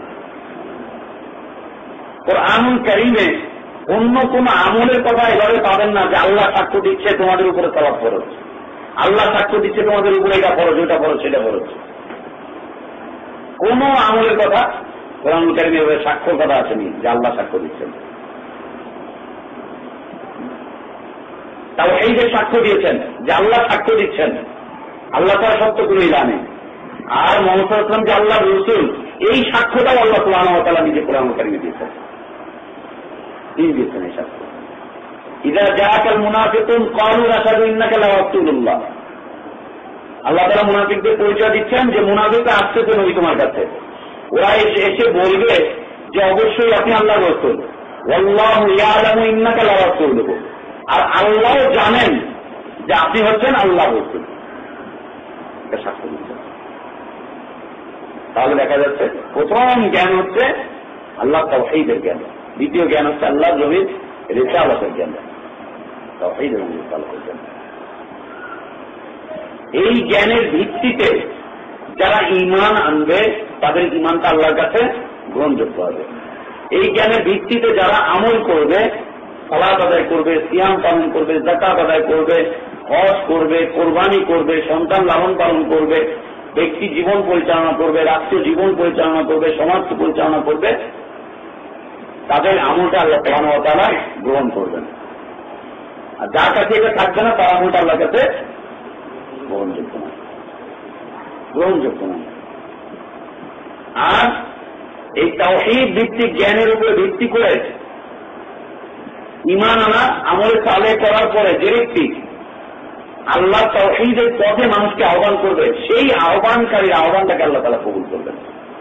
কোরআনুল কারীমে অন্য কোন আমলের কথা এভাবে পাবেন না যে আল্লাহ সাক্ষ্য দিচ্ছে তোমাদের উপরে সওয়াব ফরজ, আল্লাহ সাক্ষ্য দিচ্ছে তোমাদের উপরে এটা ফরজ, ওটা ফরজ, সেটা ফরজ। কোন আমলের কথা কোরআনুল কারীমে এভাবে সাক্ষ্যর কথা আসেনি যে আল্লাহ সাক্ষ্য দিচ্ছেন। তাওহীদের সাক্ষ্য দিয়েছেন যে আল্লাহ সাক্ষ্য দিচ্ছেন, আল্লাহ তার সত্য কোনো ইলাহ নেই। আর মুহাম্মদ সাল্লাল্লাহু আলাইহি ওয়াসাল্লাম যে আল্লাহর রাসূল, এই সাক্ষ্যটাও আল্লাহ সুবহানাহু ওয়া তাআলা নিজে কোরআনুল কারীমে দিয়েছেন। তিনি দিয়েছেন এই সাক্ষ্য। ইযা জাআকাল মুনাফিকুন ক্বালু নাশহাদু ইন্নাকা লারাসূলুল্লাহ। আল্লাহ তাআলা মুনাফিকদের পরিচয় দিচ্ছেন যে মুনাফিকরা আসতেছে নবী তোমার কাছে, ওরা এসে বলবে যে অবশ্যই আপনি আল্লাহর রাসূল, ওয়াল্লাহু ইয়ালামু ইন্নাকা লারাসূলুহু। আর আল্লাহ জানেন যে আপনি হচ্ছেন আল্লাহর রাসূল। এটা সাক্ষ্য দিচ্ছেন। তাহলে দেখা যাচ্ছে প্রথম জ্ঞান হচ্ছে আল্লাহ তাওহীদের জ্ঞান, দ্বিতীয় জ্ঞান হচ্ছে আল্লাহর নবীর রিসালাতের জ্ঞান, তাওহীদ এবং রিসালাতের জ্ঞান। এই জ্ঞানের ভিত্তিতে যারা ঈমান আনবে তাদের ঈমানটা আল্লাহর কাছে গ্রহণযোগ্য হবে। এই জ্ঞানের ভিত্তিতে যারা আমল করবে, সালাত আদায় করবে, সিয়াম পালন করবে, যাকাত আদায় করবে, হজ করবে, কোরবানি করবে, সন্তান লালন পালন করবে, ব্যক্তি জীবন পরিচালনা করবে, রাষ্ট্রীয় জীবন পরিচালনা করবে, সমাজকে পরিচালনা করবে, তাদের আমলটা আল্লাহ সুবহানাহু ওয়া তাআলা গ্রহণ করবেন। আর যার কাছে এটা থাকবে না তার আমলটা আল্লাহর কাছে গ্রহণযোগ্য না, গ্রহণযোগ্য না। আর এই তাওহীদ ভিত্তিক জ্ঞানের উপরে ভিত্তি করে ঈমান আনা, আমল সালেহ করার পরে যে ব্যক্তি আল্লাহ তাওহীদের পথে মানুষকে আহ্বান করবে, সেই আহ্বানকারীর আহ্বানটাকে আল্লাহ তাআলা কবুল করবেন।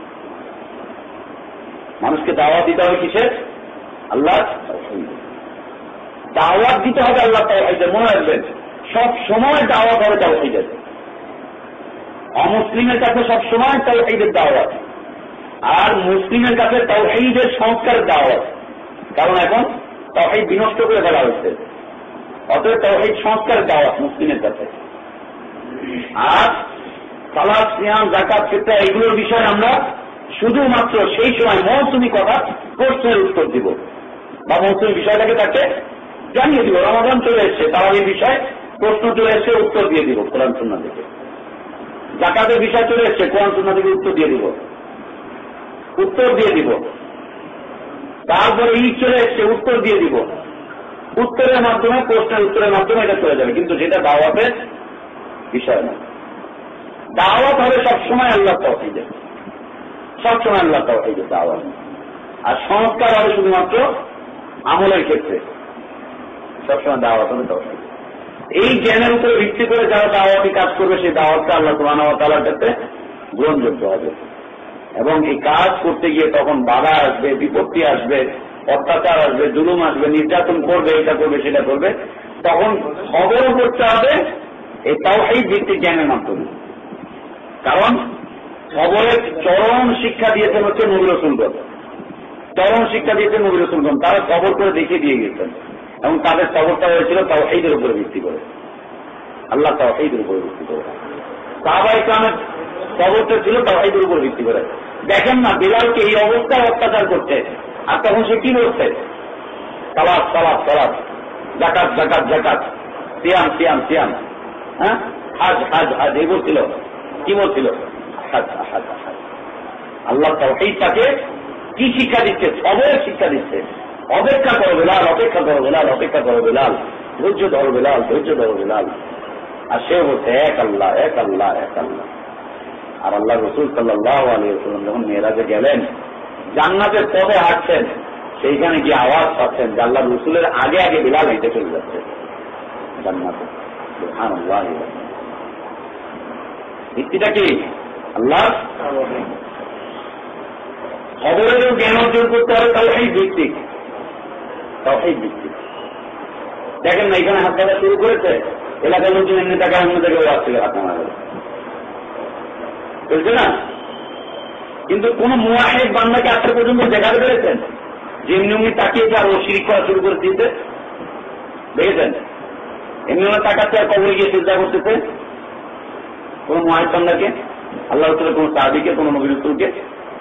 মানুষকে দাওয়াত দিতে হবে কিসের? আল্লাহ তাওহীদ। দাওয়াত দিতে হবে আল্লাহ তাওহীদের। মনে রাখবেন, সব সময় দাওয়াত হবে তাওহীদের। অমুসলিমের কাছে সব সময় তাওহীদের দাওয়াত, আর মুসলিমের কাছে তাওহীদের সংস্কারের দাওয়াত। কারণ এখন তাওহীদ বিনষ্ট করে ফেলা হচ্ছে, অতএব তাওহীদ সংস্কারের দাওয়াত মুসলিমের কাছে। আর সালাত, সিয়াম, যাকাত, ফিতরা এগুলোর বিষয়ে আমরা শুধুমাত্র সেই সময় মৌসুমী কথা প্রশ্নের উত্তর দিব, বা মৌসুমী বিষয়টাকে তাকে জানিয়ে দিব। রমাদান চলে এসছে, তারাবির বিষয়ে প্রশ্ন চলে এসছে, উত্তর দিয়ে দিব কোরআন সুন্নাহ থেকে। যাকাতের বিষয় চলে এসছে, কোরআন সুন্নাহ থেকে উত্তর দিয়ে দিব, উত্তর দিয়ে দিব। তারপরে ঈদ চলে এসছে, উত্তর দিয়ে দিব। উত্তরের মাধ্যমে, প্রশ্নের উত্তরের মাধ্যমে এটা চলে যাবে, কিন্তু যেটা দাওয়াতের বিষয় না। দাওয়াত হবে সবসময় আল্লাহ তাওহীদের, সবসময় আল্লাহ তাওহীদের দাওয়াত। আর সংস্কার হবে শুধুমাত্র আমলের ক্ষেত্রে। সবসময় দাওয়াত হবে তাওহীদ। এই জ্ঞানের উপরে ভিত্তি করে যারা দাওয়াতি কাজ করবে সেই দাওয়াতটা আল্লাহ সুবহানাহু ওয়া তাআলার কাছে গ্রহণযোগ্য হবে। এবং এই কাজ করতে গিয়ে তখন বাধা আসবে, বিপত্তি আসবে, অত্যাচার আসবে, জুলুম আসবে, নির্যাতন করবে, এটা করবে সেটা করবে, তখন খবরও করতে হবে এই তাওহীদ ভিত্তিক জ্ঞানের মাধ্যমে। কারণ খবরের চরম শিক্ষা দিয়েছেন হচ্ছে নবী রাসূলগণ, চরম শিক্ষা দিয়েছেন নবী রাসূলগণ। তারা খবর করে দেখিয়ে দিয়ে গেছেন এবং তাদের খবরটা হয়েছিল তাওহীদের উপরে ভিত্তি করে, আল্লাহ তাওহীদের উপরে ভিত্তি করে। সাহাবায়ে কেরামের খবরটা ছিল তাওহীদের উপর ভিত্তি করে। দেখেন না বিলালকে এই অবস্থায় অত্যাচার করতে, আর তখন সে কি করছে? সালাত সালাত সালাত, যাকাত যাকাত যাকাত, সিয়াম সিয়াম সিয়াম, হ্যাঁ, হাজ হাজ হাজ, এই বলছিল। কি বলছিল? হাজ হাজ হাজ। আল্লাহ তাওহীদ তাকে কি শিক্ষা দিচ্ছে? সবের শিক্ষা দিচ্ছে। অপেক্ষা করো বিলাল, অপেক্ষা করো বিলাল, অপেক্ষা করো বিলাল, ধৈর্য ধরো বিলাল, ধৈর্য ধরো বিলাল। আর সে বলছে এক আল্লাহ এক আল্লাহ এক আল্লাহ। আর আল্লাহ রাসূল সাল্লাল্লাহু আলাইহি ওয়াসাল্লাম যখন মিরাজে গেলেন, জান্নাতের পথে হাঁটছেন, সেইখানে গিয়ে আওয়াজ পাচ্ছেন যে আল্লাহ রাসূলের আগে আগে বিলাল হেঁটে চলে যাচ্ছে জান্নাতে। সুবহানাল্লাহ। ভিত্তিটা কি? আল্লাহ খবরেরও জ্ঞান অর্জন করতে হবে তাওহীদ ভিত্তিক, তাওহীদ ভিত্তিক। দেখেন না এখানে হাত ধরা শুরু করেছে, এলাকার লোকজন এমনি টাকা অন্য জায়গায় আসছিল হাত নামা বুঝছে না। কিন্তু কোন মুওয়াহিদ বান্দাকে আজকে পর্যন্ত দেখাতে পেরেছেন যেমনি উনি তাকিয়েছে আর ও শিরক করা শুরু করে দিয়েছে? দেখেছেন? এমনি ওরা তাকাচ্ছে আর কবরে গিয়ে চিন্তা করতেছে কোন মুওয়াহিদ বান্দাকে, আল্লাহ রাসূলের কোন সাহাবীকে, কোন নবী রাসূলকে।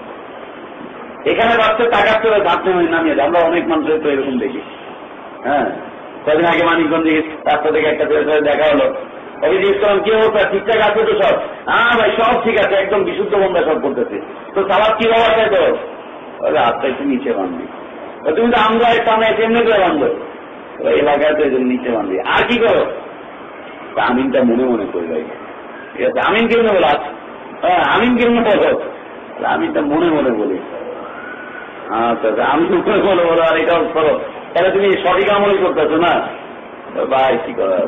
এখানে বাচ্চা তাকাচ্ছে ধাপতে নামিয়ে যায়। আমরা অনেক মানুষের তো এরকম দেখি। হ্যাঁ, কদিন আগে মানিকগঞ্জে রাস্তা থেকে একটা ছেলের সাথে দেখা হলো। ওকে জিজ্ঞেস করলাম কি অবস্থা, ঠিকঠাক আছে তো সব? হ্যাঁ ভাই সব ঠিক আছে, একদম বিশুদ্ধ বন্ধা সব করতেছে। তো সালাদ কি বাবা তো? হাতটা একটু নিচে বাঁধবি। তুমি তো আমরা সামনে এমনি করে বাঁধবো, এলাকায় তো নিচে বাঁধবি। আর কি করো? আমিনটা মনে মনে করে যাই। ঠিক আছে, আমিন কেমনে বলো? হ্যাঁ, আমিন কেমনে বলো? আমিনটা মনে মনে বলি। আচ্ছা আমি মনে মনে বলো আর এটাও করো, তাহলে তুমি সঠিক আমলই করতেছো না ভাই। কি করা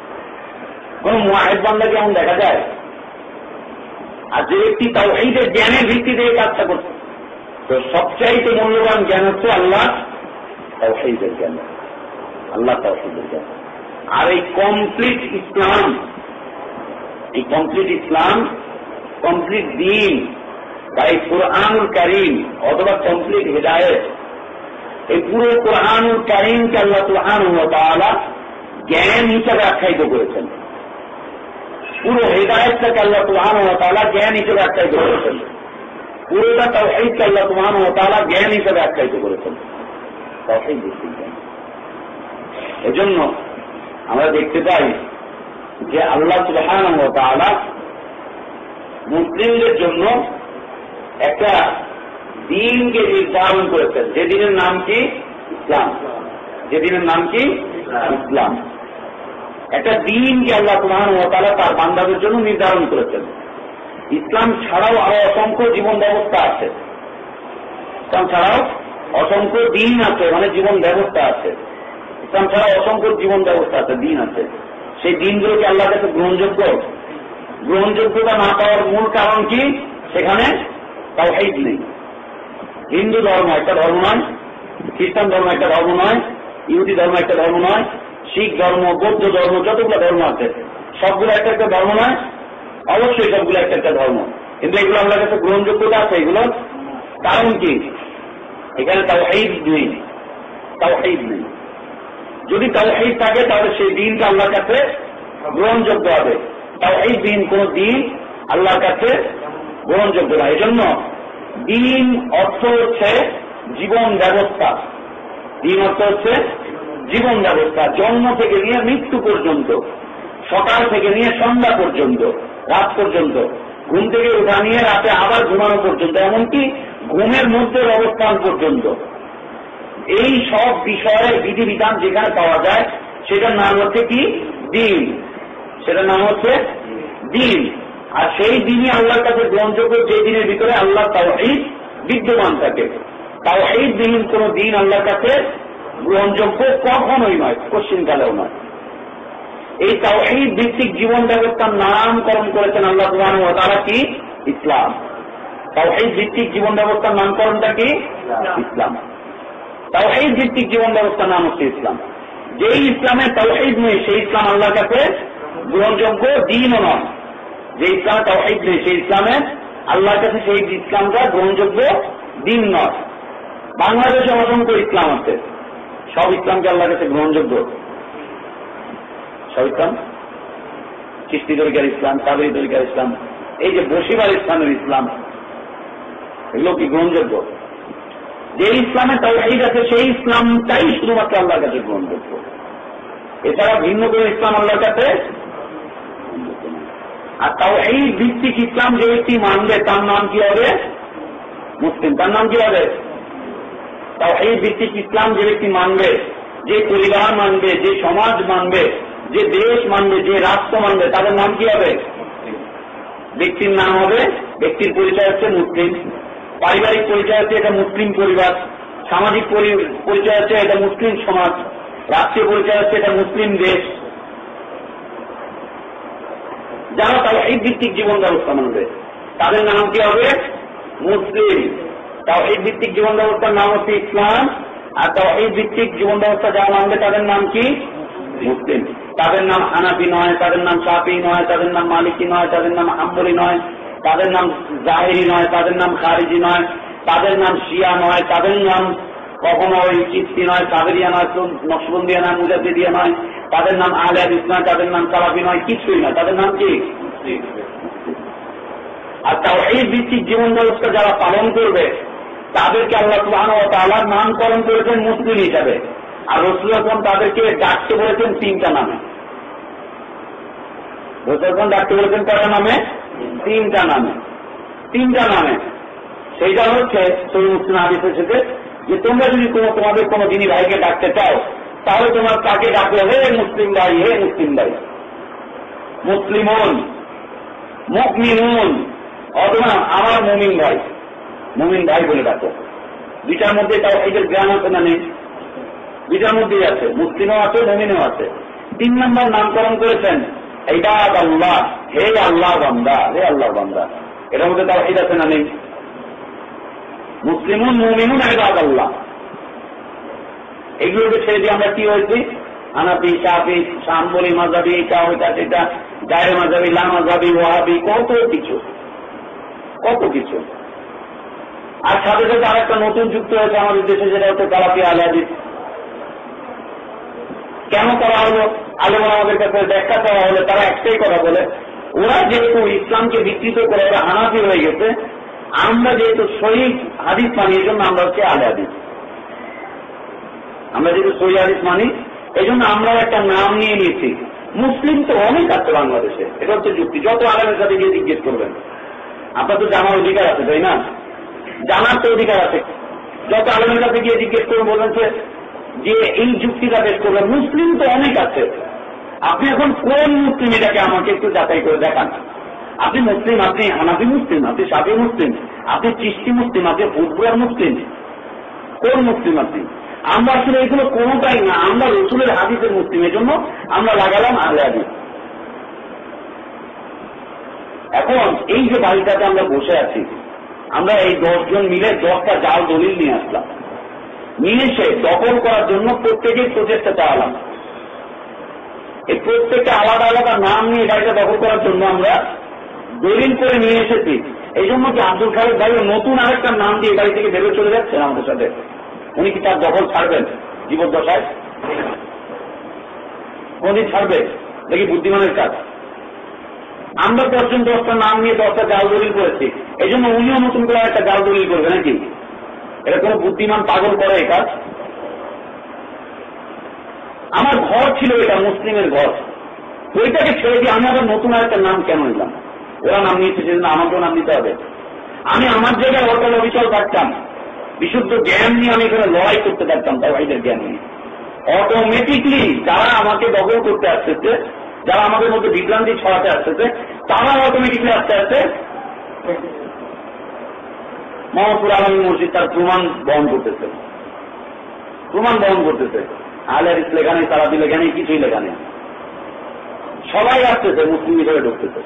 কোন মুওয়াহিদ বান্দাকে এমন দেখা যায়? আর যে ব্যক্তি তাওহীদের জ্ঞানের ভিত্তিতে এই কাজটা করছে, তো সবচাইতে মূল্যবান জ্ঞান হচ্ছে আল্লাহ তাওহীদের জ্ঞান, আল্লাহ তাওহীদের জ্ঞান। আর এই কমপ্লিট ইসলাম, এই কমপ্লিট ইসলাম, কমপ্লিট দ্বীন বা এই কুরআনুল কারীম অথবা কমপ্লিট হিদায়াত, এই পুরো কুরআনুল কারীমকে আল্লাহ সুবহানাহু ওয়া তাআলা জ্ঞান হিসেবে আখ্যায়িত করেছেন। পুরো হিদায়াতটাকে আল্লাহ সুবহানাহু ওয়া তাআলা জ্ঞান হিসেবে আখ্যায়িত করেছেন। পুরোটা তাওহীদকে আল্লাহ সুবহানাহু ওয়া তাআলা জ্ঞান হিসেবে আখ্যায়িত করেছেন। তাওহীদ ভিত্তিক জ্ঞান। এজন্য আমরা দেখতে পাই যে আল্লাহ সুবহানাহু ওয়া তাআলা মুসলিমদের জন্য একটা দিনকে নির্ধারণ করেছেন, যে দিনের নাম কি? ইসলাম। যে দিনের নাম কি? ইসলাম। একটা দিনকে আল্লাহ সুবহানাহু ওয়া তাআলা তার বান্দাদের জন্য নির্ধারণ করেছেন। ইসলাম ছাড়াও আরো অসংখ্য জীবন ব্যবস্থা আছে, ইসলাম ছাড়াও অসংখ্য দিন আছে, মানে জীবন ব্যবস্থা আছে। ইসলাম ছাড়াও অসংখ্য জীবন ব্যবস্থা আছে, দিন আছে। সেই দিনগুলোকে আল্লাহর কাছে গ্রহণযোগ্য, গ্রহণযোগ্যতা না পাওয়ার মূল কারণ কি? সেখানে তাওহীদ নেই। হিন্দু ধর্ম একটা ধর্ম নয়, খ্রিস্টান ধর্ম একটা ধর্ম নয়, ইহুদি ধর্ম একটা ধর্ম নয়, শিখ ধর্ম, বৌদ্ধ ধর্ম, যতগুলো ধর্ম আছে সবগুলো একটা একটা ধর্ম নয়, অবশ্যই সবগুলো একটা একটা ধর্ম, কিন্তু এগুলো আল্লাহর কাছে গ্রহণযোগ্যতা আছে। এগুলো কারণ কি? এখানে তাওহীদ নেই, তাওহীদ নেই। যদি তাওহীদ থাকে তাহলে সেই দিনটা আল্লাহর কাছে গ্রহণযোগ্য হবে। তাওহীদবিহীন কোন দিন আল্লাহর কাছে গ্রহণযোগ্য না। এজন্য দিন অর্থ হচ্ছে জীবন ব্যবস্থা। দিন অর্থ হচ্ছে জীবন ব্যবস্থা, জন্ম থেকে নিয়ে মৃত্যু পর্যন্ত, সকাল থেকে নিয়ে সন্ধ্যা পর্যন্ত, রাত পর্যন্ত, ঘুম থেকে উঠা নিয়ে রাতে আবার ঘুমানো পর্যন্ত, এমনকি ঘুমের মধ্যে অবস্থান পর্যন্ত, এই সব বিষয়ের বিধিবিধান যেখানে পাওয়া যায় সেটার নাম হচ্ছে কি? দিন। সেটার নাম হচ্ছে দিন। আর সেই দিনই আল্লাহর কাছে গ্রহণযোগ্য, যে দিনের ভিতরে আল্লাহ তাওহীদ বিদ্যমান থাকে। তাওহীদবিহীন কোন দিন আল্লাহর কাছে গ্রহণযোগ্য কখনোই নয়, কোশ্চিনকালেও নয়। এই তাওহীদ ভিত্তিক জীবন ব্যবস্থার নামকরণ করেছেন আল্লাহ সুবহানাহু ওয়া তাআলা কি? ইসলাম। তাওহীদ ভিত্তিক জীবন ব্যবস্থার নামকরণটা কি? ইসলাম। তাওহীদ ভিত্তিক জীবন ব্যবস্থার নাম হচ্ছে ইসলাম। যেই ইসলামে তাওহীদ নেই সেই ইসলাম আল্লাহর কাছে গ্রহণযোগ্য দিনও নয়। যে ইসলামে তাওহীদ নেই সেই ইসলামে আল্লাহর কাছে সেই ইসলামটা গ্রহণযোগ্য দিন নয়। বাংলাদেশে অসংখ্য ইসলাম আছে, সব ইসলামকে আল্লাহর কাছে গ্রহণযোগ্য? সব ইসলাম, চিশতি তরিকার ইসলাম, কাদেরী তরিকার ইসলাম, এই যে বশিবার ইসলামের ইসলাম, এগুলো কি গ্রহণযোগ্য? যে ইসলামে তাওহীদ আছে সেই ইসলামটাই শুধুমাত্র আল্লাহর কাছে গ্রহণযোগ্য। এছাড়া ভিন্ন কোনো ইসলাম আল্লাহর কাছে। আর তাওহীদ ভিত্তিক ইসলাম যে ব্যক্তি মানবে তার নাম কি হবে? মুসলিম। তার নাম কি হবে? তাওহীদ ভিত্তিক ইসলাম যে ব্যক্তি মানবে, যে পরিবার মানবে, যে সমাজ মানবে, যে দেশ মানবে, যে রাষ্ট্র মানবে, তাদের নাম কি হবে? ব্যক্তির নাম হবে, ব্যক্তির পরিচয় হচ্ছে মুসলিম, পারিবারিক পরিচয় হচ্ছে এটা মুসলিম পরিবার, সামাজিক পরিচয় হচ্ছে এটা মুসলিম সমাজ, রাষ্ট্রীয় পরিচয় হচ্ছে এটা মুসলিম দেশ। যারা তাওহীদ ভিত্তিক জীবন ব্যবস্থা মানবে তাদের নাম কি হবে? মুসলিম। তাওহীদ ভিত্তিক জীবন ব্যবস্থার নাম হচ্ছে ইসলাম, আর তাওহীদ ভিত্তিক জীবন ব্যবস্থা যারা মানবে তাদের নাম কি? মুসলিম। তাদের নাম হানাফি নয়, তাদের নাম শাফিঈ নয়, তাদের নাম মালিকি নয়, তাদের নাম হাম্বলি নয়, তাদের নাম জাহেরি নয়, তাদের নাম খারিজি নয়, তাদের নাম শিয়া নয়, তাদের নাম কখনো ওই চিশতি নয়, কাদেরিয়া নয়, নকশবন্দিয়া নয়, মুজাদ্দিদিয়া নয়, তাদের নাম আহলে হাদিস নয়, তাদের নাম সালাফি নয়, কিছুই নয়, তাদের নাম কি? আর তাওহীদ ভিত্তিক জীবন ব্যবস্থা যারা পালন করবে তাদেরকে আল্লাহ সুবহানাহু ওয়া তাআলা নামকরণ করেছেন মুসলিম হিসাবে। আর রাসূল যখন তাদেরকে ডাকতে বলেছেন তিনটা নামে। রাসূল যখন ডাকতে বলেছেন কয়টা নামে? তিনটা নামে। তিনটা নামে। সেইটা হচ্ছে সহিহ মুসলিম হাদিসে এসেছে যে তোমরা যদি তোমাদের কোনো দিনী ভাইকে ডাকতে চাও তাহলে তোমার তাকে ডাকলে হে মুসলিম ভাই, হে মুসলিম ভাই। মুসলিমুন, মুমিনুন, অথবা আমার মুমিন ভাই, মুমিন ভাই বলে ডাকো। দুইটার মধ্যে তাওহীদের জ্ঞান আছে না নেই? দুইটার মধ্যেই আছে, মুসলিমও আছে, মুমিনও আছে। 3 নম্বর নামকরণ করেছেন ইবাদাল্লাহ, হে আল্লাহ বান্দা, হে আল্লাহ বান্দা। এটার মধ্যে তাওহীদ আছে না নেই? মুসলিমুন, মুমিনুন, ইবাদাল্লাহ। এগুলোকে ছেড়ে দিয়ে আমরা কি হয়েছি? হানাফি, শাফি, হাম্বলি মাযহাবি, এটা ওইটা সেটা, গায়রে মাযহাবি, লা মাযহাবি, ওয়াহাবি, কত কিছু, কত কিছু। আর সাথে সাথে আরেকটা নতুন যুক্ত হয়েছে আমাদের দেশে, যেটা হচ্ছে সালাফি আহলে হাদিস। কেন করা হলো? আলেমরা আমাদের কাছে ব্যাখ্যা চাওয়া হলে তারা একটাই কথা বলে, ওরা যেহেতু ইসলামকে বিকৃত করে ওরা হানাফি হয়ে গেছে, আমরা যেহেতু সহিহ হাদিস মানি এই জন্য আমরা হচ্ছে আহলে হাদিস। আমরা যেহেতু সহিহ হাদিস মানি এই জন্য আমরাও একটা নাম নিয়ে নিয়েছি। মুসলিম তো অনেক আছে বাংলাদেশে, এটা হচ্ছে যুক্তি। যত আলেমের সাথে গিয়ে জিজ্ঞেস করবেন, আপনার তো জানার অধিকার আছে, তাই না? জানার তো অধিকার আছে। যত আলেমের কাছে গিয়ে জিজ্ঞেস করবেন, বলবেন যে এই যুক্তিটা পেশ করবেন, মুসলিম তো অনেক আছে। আপনি এখন কোন মুসলিম এটাকে আমাকে একটু যাচাই করে দেখান। আপনি মুসলিম, আপনি হানাফি মুসলিম, আপনি শাফি মুসলিম, আপনি চিশতি মুসলিম, আপনি ফুটবলার মুসলিম, কোন মুসলিম আপনি? আমরা আসলে এগুলো কোনোটাই না, আমরা রাসূলের হাদিসের মুসলিম, এর জন্য আমরা লাগালাম আহলে হাদিস। এখন এই যে বাড়িটাতে আমরা বসে আছি, আমরা এই 10 জন মিলে 10টা জাল দলিল নিয়ে আসলাম, নিয়ে এসে দখল করার জন্য প্রত্যেকেই প্রচেষ্টা চালালাম। এই প্রত্যেকটা আলাদা আলাদা নাম নিয়ে গাড়িটা দখল করার জন্য আমরা দলিল করে নিয়ে এসেছি। এই জন্য কি আব্দুল খালেক ভাই নতুন আরেকটা নাম দিয়ে গাড়ি থেকে বেরো চলে যাচ্ছে আমাদের সাথে? উনি কি তার দখল ছাড়বেন জীবদ্দশায়? কোনদিন ছাড়বে? দেখি বুদ্ধিমানের কাজ। আমরা 10 জন 10টা নাম নিয়ে 10টা জাল দলিল করেছি, এই জন্য উনিও নতুন করে একটা জাল দলিল করবে নাকি? এটা কোনো বুদ্ধিমান পাগল করে এই কাজ? আমার ঘর ছিল এটা, মুসলিমের ঘর, ওইটাকে ছেড়ে দিয়ে আমি আবার নতুন আরেকটা নাম কেন নিলাম? ওরা নাম নিয়েছে সেজন্য আমাকেও নাম নিতে হবে? আমি আমার জায়গায় অটল অবিচল থাকতাম, বিশুদ্ধ জ্ঞান নিয়ে আমি এখানে লড়াই করতে পারতাম, তাওহীদের জ্ঞান নিয়ে। অটোমেটিকলি যারা আমাকে দখল করতে আসতেছে, যারা আমাদের মধ্যে বিভ্রান্তি ছড়াতে আসতেছে, তারা অটোমেটিকলি আস্তে আস্তে মোহাম্মদপুর আলমী মসজিদ তার প্রমাণ বহন করতেছে, আহলে হাদিস লেখা নেই, তারাবি লেখা নেই, কিছুই লেখা নেই। সবাই আসতেছে, মুসলিম হিসেবে ঢুকতেছে।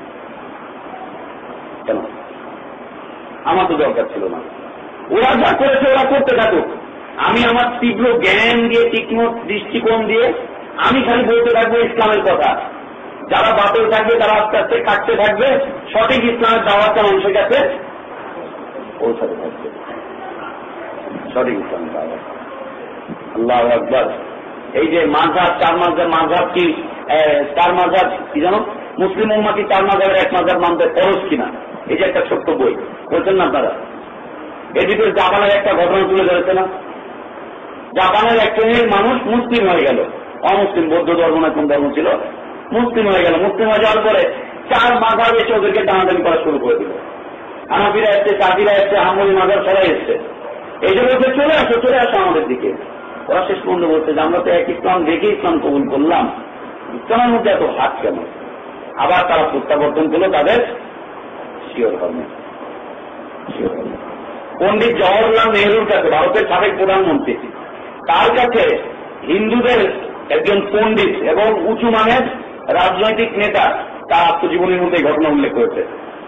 কেন? আমার তো দরকার ছিল না। ওরা যা করেছে ওরা করতে থাকুক, আমি আমার তীব্র জ্ঞান দিয়ে, তীক্ষ্ণ দৃষ্টিকোণ দিয়ে আমি খালি বলতে থাকবো ইসলামের কথা। যারা বাতিল থাকবে তারা আস্তে আস্তে কাটতে থাকবে, সঠিক ইসলামের দাওয়াতটা মানুষের কাছে পৌঁছাতে থাকবে, সঠিক ইসলামের দাওয়াত। আল্লাহু আকবার। এই যে মাযহাব, চার মাযহাব কি চার মাযহাব কি জানো? মুসলিম উম্মাহ কি চার মাযহাবের এক মাযহাব মানতে ফরজ কিনা? এই যে একটা ছোট্ট বই বলছেন না আপনারা, এর ভিতরে জাপানের একটা ঘটনা তুলে ধরেছে না? জাপানের এক শ্রেণীর মানুষ মুসলিম হয়ে গেল, অমুসলিম, বৌদ্ধ ধর্ম না কোন ধর্ম ছিল, মুসলিম হয়ে গেল। মুসলিম হয়ে যাওয়ার পরে চার মাযহাব এসে ওদেরকে টানাটানি করা শুরু করে দিল। হানাফিরা এসছে, শাফিরা এসছে, হাম্বলি মাযহাব সবাই এসছে। এই যে বলছে চলে আসো আমাদের দিকে। ওরা শেষ পর্যন্ত বলছে যে আমরা তো এক ইসলাম দেখে ইসলাম কবুল করলাম, ইসলামের মধ্যে এত হাত কেন? আবার তারা প্রত্যাবর্তন করলো তাদের শিওর ধর্মে। পণ্ডিত জওহরলাল নেহরুর কাছে, ভারতের সাবেক প্রধানমন্ত্রী, তার কাছে হিন্দুদের একজন পণ্ডিত এবং উঁচু মানের রাজনৈতিক নেতা তার আত্মজীবনীর মধ্যে ঘটনা উল্লেখ করেছে।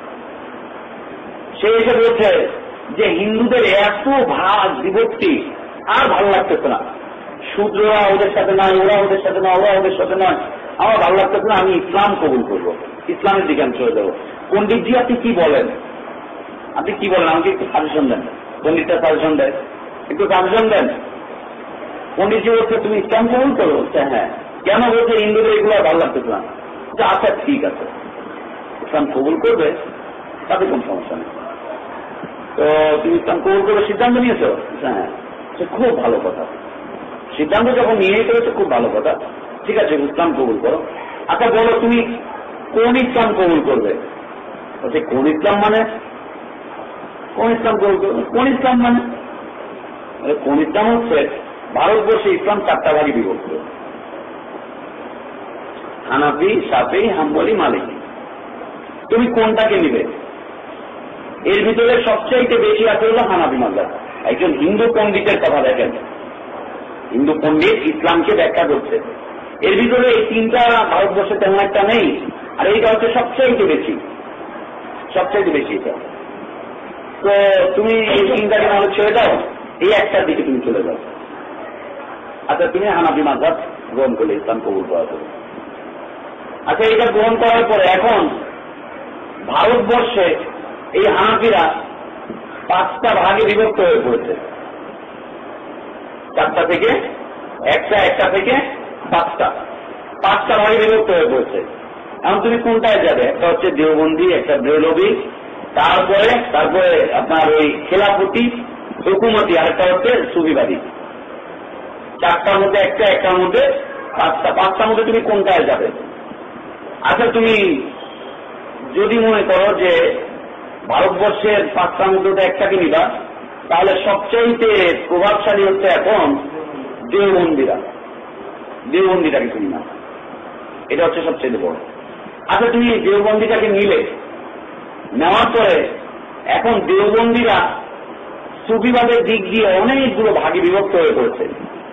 সে এসে বলছে যে হিন্দুদের এত ভাগ বিভক্তি আর ভালো লাগতেছে না, শূদ্ররা ওদের সাথে নয়, ওরা ওদের সাথে নয়, ওরা ওদের সাথে নয়, আমার ভালো লাগতেছে না, আমি ইসলাম কবুল করবো, ইসলামের দিকে আমি চলে যাবো। পণ্ডিতজি আপনি কি বলেন? আমাকে একটু সাজেশন দেন। পণ্ডিতটা সাজেশন দেয়, একটু সাজেশন দেন। পণ্ডিতজি বলছে তুমি ইসলাম কবুল করো? বলছে হ্যাঁ। কেন? বলছে হিন্দুদের এগুলো ভালো লাগতেছে না। আচ্ছা ঠিক আছে, ইসলাম কবুল করবে, তাতে কোন সমস্যা নেই। তো তুমি ইসলাম কবুল করবে সিদ্ধান্ত নিয়েছো? হ্যাঁ। খুব ভালো কথা, সিদ্ধান্ত যখন নিয়ে ফেলেছো খুব ভালো কথা, ঠিক আছে ইসলাম কবুল করো। আচ্ছা বলো তুমি কোন ইসলাম কবুল করবে? বলছে কোন ইসলাম মানে? কোন ইসলাম কবুল করবে? কোন ইসলাম মানে? কোন ইসলাম হচ্ছে ভারতবর্ষে ইসলাম চারটা ভাগে বিভক্ত, হানাফি, শাফি, হাম্বলি, মালিকি। তুমি কোনটাকে নিবে? এর ভিতরে সবচাইতে বেশি আছে হলো হানাফি মাযহাব। একজন হিন্দু পণ্ডিতের কথা দেখেন, হিন্দু পণ্ডিত ইসলামকে ব্যাখ্যা করছে, এর ভিতরে এই তিনটা ভারতবর্ষে তেমন একটা নেই, আর এইটা হচ্ছে সবচাইতে বেশি এটা। তো তুমি এই তিনটাকে নাহলে ছেড়ে দাও, এই একটার দিকে তুমি চলে যাও। আচ্ছা তুমি হানাফি মাযহাব গ্রহণ করলে, ইসলাম কবুল করার পরে, আচ্ছা এটা গ্রহণ করার পরে এখন ভারতবর্ষে এই হানাফিরা পাঁচটা ভাগে বিভক্ত হয়ে পড়েছে, চারটা থেকে একটা থেকে পাঁচটা ভাগে বিভক্ত হয়ে পড়েছে। এখন তুমি কোনটায় যাবে? একটা হচ্ছে দেওবন্দি, একটা বেরলভী, তারপরে আপনার ওই খেলাফতি, হুকুমতি, আর একটা হচ্ছে সুফিবাদী। চারটার মধ্যে একটার মধ্যে পাঁচটার মধ্যে তুমি কোনটায় যাবে? আচ্ছা তুমি যদি মনে করো যে ভারতবর্ষের পাঁচটার মধ্যে একটাকে নিবা, তাহলে সবচাইতে প্রভাবশালী হচ্ছে এখন দেওবন্দিটাকে তুমি না, এটা হচ্ছে সবচেয়ে বড়। আচ্ছা তুমি দেওবন্দিটাকে নিলে, নেওয়ার পরে এখন দেওবন্দিরা সুফিবাদের দিক দিয়ে অনেকগুলো ভাগে বিভক্ত হয়ে পড়েছে।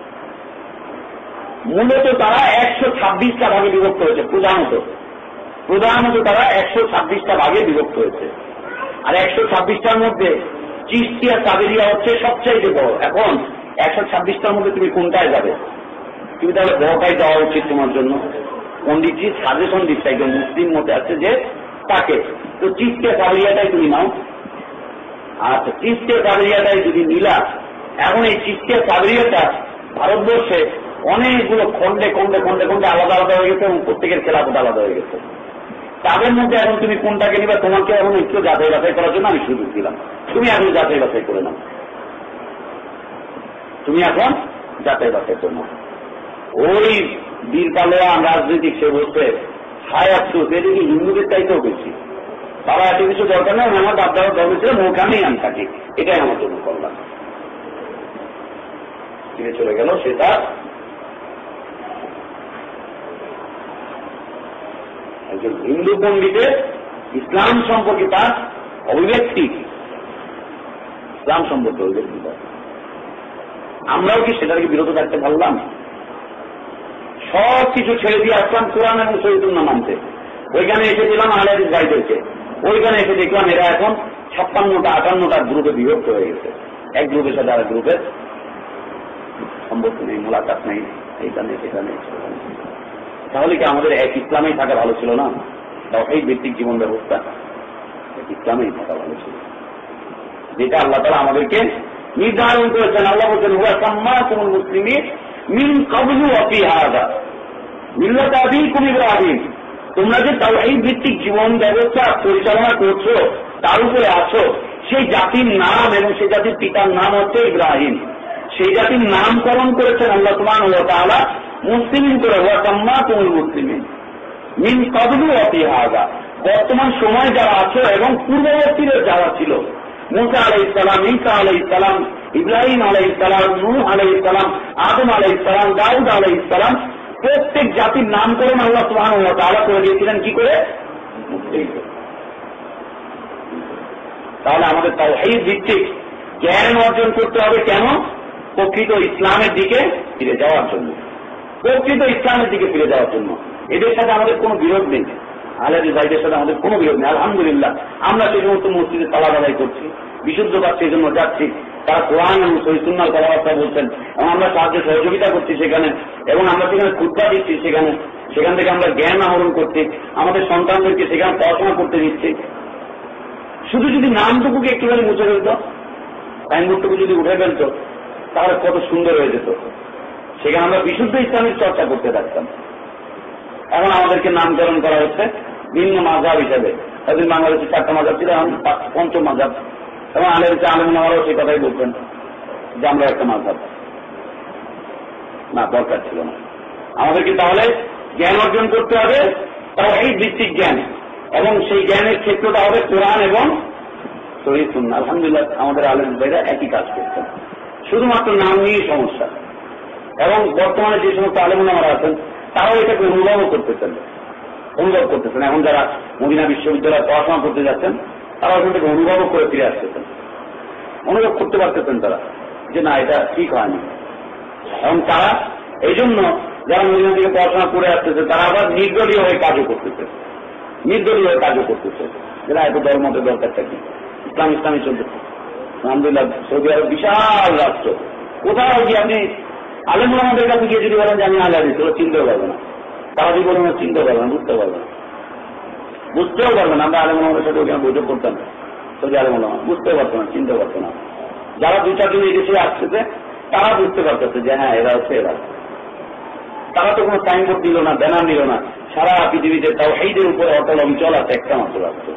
মূলত তারা 126টা ভাগে বিভক্ত হয়েছে, প্রধানত তারা 126টা ভাগে বিভক্ত হয়েছে। আর 126টার মধ্যে চিশতিয়া কাদেরিয়া হচ্ছে সবচাইতে বড়। এখন 126টার মধ্যে তুমি কোনটায় যাবে? তুমি তাহলে বড়টাই যাওয়া উচিত তোমার জন্য। পণ্ডিতজি সাজেশন দিচ্ছে, একজন মুসলিম মতে আছে যে তাকে, তো চিশতিয়া কাদেরিয়াটাই তুমি নাও। আচ্ছা চিশতিয়া কাদেরিয়াটাই যদি নিলা, এখন এই চিশতিয়া কাদেরিয়াটা ভারতবর্ষে অনেকগুলো খন্ডে আলাদা হয়ে গেছে এবং প্রত্যেকের খেলাফত আলাদা হয়ে গেছে। তাদের মধ্যে এখন তুমি কোনটাকে নিবে? তোমাকে এখন একটু যাচাই বাছাই করার জন্য আমি সুযোগ দিলাম, তুমি এখন যাচাই বাছাই করে নাও। ওই বীরপালোয়া রাজনীতিক সে বলছে হায় আফসোস, এদিকে হিন্দুদের চাইতেও বেশি, বাবা এত কিছু দরকার নেই, আমার বাপদাদার ধর্ম ছিল, ওখানেই আমি থাকি, এটাই আমার জন্য করলাম। ফিরে চলে গেল সেটা একজন হিন্দু পণ্ডিতের ইসলাম সম্পর্কে তার অভিব্যক্তি, ইসলাম সম্পর্কে ওদের বিপদ। আমরাও কি সেটাকে বিরত থাকতে পারলাম? সব কিছু ছেড়ে দিয়ে আসলাম কোরআন এবং শহীদুল্লাহ মানতে। ওইখানে এসেছিলাম আহলে হাদিস ভাইদেরকে, ওইখানে এসে দেখলাম এরা এখন 56টা 58টা গ্রুপে বিভক্ত হয়ে গেছে। এক গ্রুপের সাথে আর গ্রুপের সম্পর্ক নেই, মোলাকাত নেই, এইখানে সেখানে। তাহলে কি আমাদের এক ইসলামেই থাকা ভালো ছিল না? তাওহীদ ভিত্তিক জীবন ব্যবস্থা এক ইসলামেই থাকা ভালো ছিল, যেটা আল্লাহ তাআলা আমাদেরকে নির্ধারণ করেছেন। আল্লাহ বলছেন হুয়া সাম্মাকুমুল মুসলিমিন মিন ক্বাবলু ওয়া ফি হাযা মিল্লাত আবিকুম ইব্রাহিম। তোমরা যে তাওহীদ ভিত্তিক জীবন ব্যবস্থা পরিচালনা করছো, তার উপরে আছো, সেই জাতির নাম এবং সেই জাতির পিতার নাম হচ্ছে ইব্রাহিম। সেই জাতির নামকরণ করেছেন আল্লাহ সুবহানাহু ওয়া তাআলা মুসলিমিন করে, হুয়া সাম্মাকুমুল মুসলিমিন মিন ক্বাবলু ওয়া ফি হাযা। বর্তমান সময় যারা আছো এবং পূর্ববর্তীদের যারা ছিল, মুসা আলাইহিস সালাম, ঈসা আলাইহিস সালাম, ইব্রাহিম আলাইহিস সালাম, নূহ আলাইহিস সালাম, আদম আলাইহিস সালাম, দাউদ আলাইহিস সালাম, প্রত্যেক জাতির নামকরণ আল্লাহ সুবহানাহু ওয়া তাআলা করে দিয়েছিলেন কি করে? মুসলিম। তাহলে আমাদের তাওহীদ ভিত্তিক জ্ঞান অর্জন করতে হবে কেন? প্রকৃত ইসলামের দিকে ফিরে যাওয়ার জন্য, প্রকৃত ইসলামের দিকে ফিরে যাওয়ার জন্য। এদের সাথে আমাদের কোনো বিরোধ নেই, আহলে হাদিস ভাইদের সাথে আমাদের কোনো বিরোধ নেই। আলহামদুলিল্লাহ আমরা সেই সমস্ত মসজিদে তালাব আদায় করছি, বিশুদ্ধ পাচ্ছি, এই জন্য যাচ্ছি। তারা কোরআন এবং সহিহ সুন্নাহর কথাবার্তা বলছেন এবং আমরা সাহায্য সহযোগিতা করছি সেখানে, এবং আমরা সেখানে খুতবা দিচ্ছি, সেখান থেকে আমরা জ্ঞান আহরণ করছি, আমাদের সন্তানদেরকে সেখানে পড়াশোনা করতে দিচ্ছি। শুধু যদি নামটুকুকে একটুখানি মুছে ফেলত, সাইনবোর্ডটুকু যদি উঠে ফেলত, তাহলে কত সুন্দর হয়ে যেত। সেখানে আমরা বিশুদ্ধ ইসলামের চর্চা করতে থাকতাম। এখন আমাদেরকে নামকরণ করা হচ্ছে ভিন্ন মাযহাব হিসেবে। এদিন বাংলাদেশে 4টা মাযহাব ছিল, এখন 5ম মাযহাব। এবং আলেমরাও সেই কথাই বলছেন যে আমরা একটা মাযহাব। না, দরকার ছিল না। আমাদেরকে তাহলে জ্ঞান অর্জন করতে হবে, তাওহীদ ভিত্তিক জ্ঞান, এবং সেই জ্ঞানের ক্ষেত্রটা হবে কোরআন এবং সহিহ সুন্নাহ। আলহামদুলিল্লাহ আমাদের আলেম ভাইরা একই কাজ করছেন, শুধুমাত্র নাম নিয়ে সমস্যা। এবং বর্তমানে যে সমস্ত আলেম ওলামারা আছেন তারাও এটাকে অনুভব করতেছেন। এখন যারা মদিনা বিশ্ববিদ্যালয়ে পড়াশোনা করতে যাচ্ছেন তারা ওখান থেকে অনুভব করে ফিরে আসতেছেন, অনুভব করতে পারতেছেন তারা যে না, এটা ঠিক হয়নি। এবং তারা এই জন্য যারা মদিনা থেকে পড়াশোনা করে আসতেছে তারা আবার নির্দলীয় হয়ে কাজও করতেছে, যেটা এত ধর্মতে দরকারটা কি? ইসলামী চলতেছে। আলহামদুলিল্লাহ সৌদি আরব বিশাল রাষ্ট্র, কোথাও গিয়ে আপনি আলেম ওলামাদের কাছে গিয়ে যদি বলেন যে আমি আলে হাদিস, ওরা চিনতেও পারবে না। তারা যদি বলেন চিনতে পারবে না, বুঝতেও পারবে না। আমরা আলেম ওলামাদের সাথে ওখানে বৈঠক করতাম, সৌদি আলেম ওলামা বুঝতেও পারতো না, চিনতেও পারতো না। যারা 2-4 দিন এই দেশে আসতেছে তারা বুঝতে পারতেছে যে হ্যাঁ এরা হচ্ছে এরা। তারা তো কোনো সাইনবোর্ড দিল না, ব্যানার নিল না। সারা পৃথিবীতে তাওহীদের উপরে অটল অঞ্চল আছে একটা মাত্র রাষ্ট্র,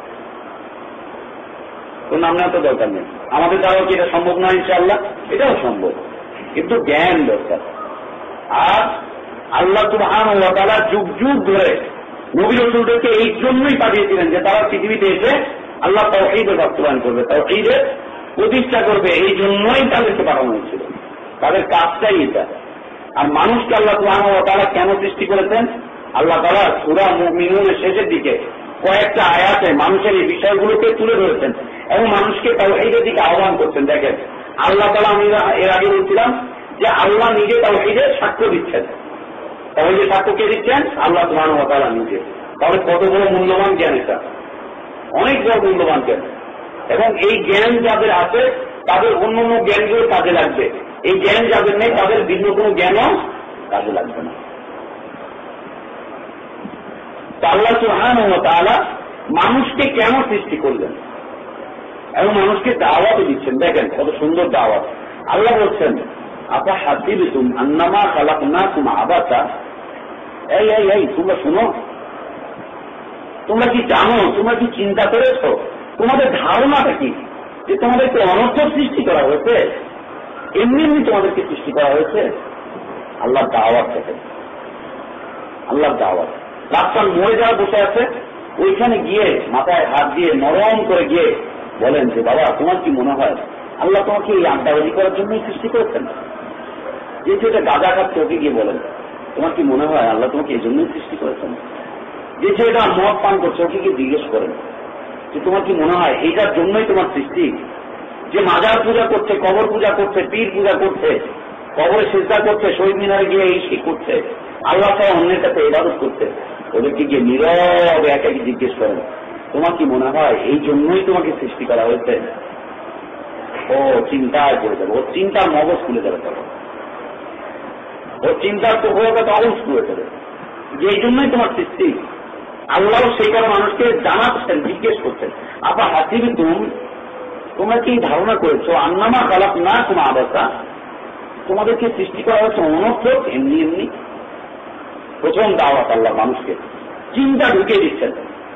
কোন নাম নেওয়া তো দরকার নেই। আমাদের দ্বারাও কি এটা সম্ভব নয়? ইনশাআল্লাহ এটাও সম্ভব, কিন্তু জ্ঞান দরকার। আর আল্লাহ সুবহানাহু ওয়া তাআলা যুগ যুগ ধরে নবী রাসূলদেরকে এই জন্যই পাঠিয়েছিলেন যে তারা পৃথিবীতে এসে আল্লাহ তাওহীদের বাস্তবায়ন করবে, তাওহীদের প্রতিষ্ঠা করবে। এই জন্যই তাদেরকে পাঠানো হয়েছিল, তাদের কাজটাই এটা। আর মানুষকে আল্লাহ সুবহানাহু ওয়া তাআলা কেন সৃষ্টি করেছেন? আল্লাহ তাআলা সূরা মুমিনুনের শেষের দিকে কয়েকটা আয়াতে মানুষের এই বিষয়গুলোকে তুলে ধরেছেন এবং মানুষকে তাওহীদের দিকে আহ্বান করছেন। দেখেন আল্লাহ তাআলা, আমি এর আগে বলছিলাম যে আল্লাহ নিজে তাওহীদের সাক্ষ্য দিচ্ছেন। তাওহীদের সাক্ষ্য কে দিচ্ছেন? আল্লাহ সুবহানাহু ওয়া তাআলা নিজে। তাহলে কত বড় মূল্যবান জ্ঞান এটা, অনেক বড় মূল্যবান জ্ঞান। এবং এই জ্ঞান যাদের আছে তাদের অন্য অন্য জ্ঞানগুলো কাজে লাগবে। এই জ্ঞান যাদের নেই তাদের ভিন্ন কোনো জ্ঞানও কাজে লাগবে না। আল্লাহ সুবহানাহু ওয়া তাআলা মানুষকে কেন সৃষ্টি করলেন এবং মানুষকে দাওয়াতও দিচ্ছেন। দেখেন কত সুন্দর দাওয়াত। আল্লাহ বলছেন আপা হাসিবতুম আন্নামা খালাকনাকুম আবাসা। এই তোমরা শুনো, তোমরা কি জানো, তোমরা কি চিন্তা করেছো, তোমাদের ধারণাটা কি যে তোমাদেরকে অনর্থক সৃষ্টি করা হয়েছে? এমনি তোমাদেরকে সৃষ্টি করা হয়েছে? আল্লাহর দাওয়াত দেখেন, আল্লাহর দাওয়াত। রাস্তার মোড়ে যারা বসে আছে ওইখানে গিয়ে মাথায় হাত দিয়ে নরম করে গিয়ে বলেন যে বাবা তোমার কি মনে হয় আল্লাহ তোমাকে এই আড্ডাবাজি করার জন্যই সৃষ্টি করেছেন? যেহেতু এটা গাঁজা খাচ্ছে ওকে গিয়ে বলেন তোমার কি মনে হয় আল্লাহ তোমাকে এই জন্যই সৃষ্টি করেছেন? যে ছেলেটা মদ পান করছে ওকে গিয়ে জিজ্ঞেস করেন যে তোমার কি মনে হয় এইটার জন্যই তোমার সৃষ্টি? যে মাজার পূজা করছে, কবর পূজা করছে, পীর পূজা করছে, কবরে সিজদা করছে, শহীদ মিনারে গিয়ে এই সেই করছে, আল্লাহ ছাড়া অন্যের কাছে ইবাদত করছে, ওদেরকে গিয়ে নীরবে একাকি জিজ্ঞেস করেন, তোমার কি মনে হয় এই জন্যই তোমাকে সৃষ্টি করা হয়েছে? ও চিন্তায় পড়ে যাবে, ওর চিন্তার মগজ খুলে যাবে, তখন ওর চিন্তার প্রবলতা তখন খুলে যাবে যে এই জন্যই তোমার সৃষ্টি। আল্লাহ সেই করে মানুষকে জানাচ্ছেন, জিজ্ঞেস করছেন, আপা হাসিবি তোমরা কি ধারণা করেছো আন্নামা খালাক না তোমার আবাসা, তোমাদেরকে সৃষ্টি করা হচ্ছে অনর্থক এমনি এমনি? প্রথম দাওয়াত আল্লাহ মানুষকে চিন্তা ঢুকিয়ে দিচ্ছেন,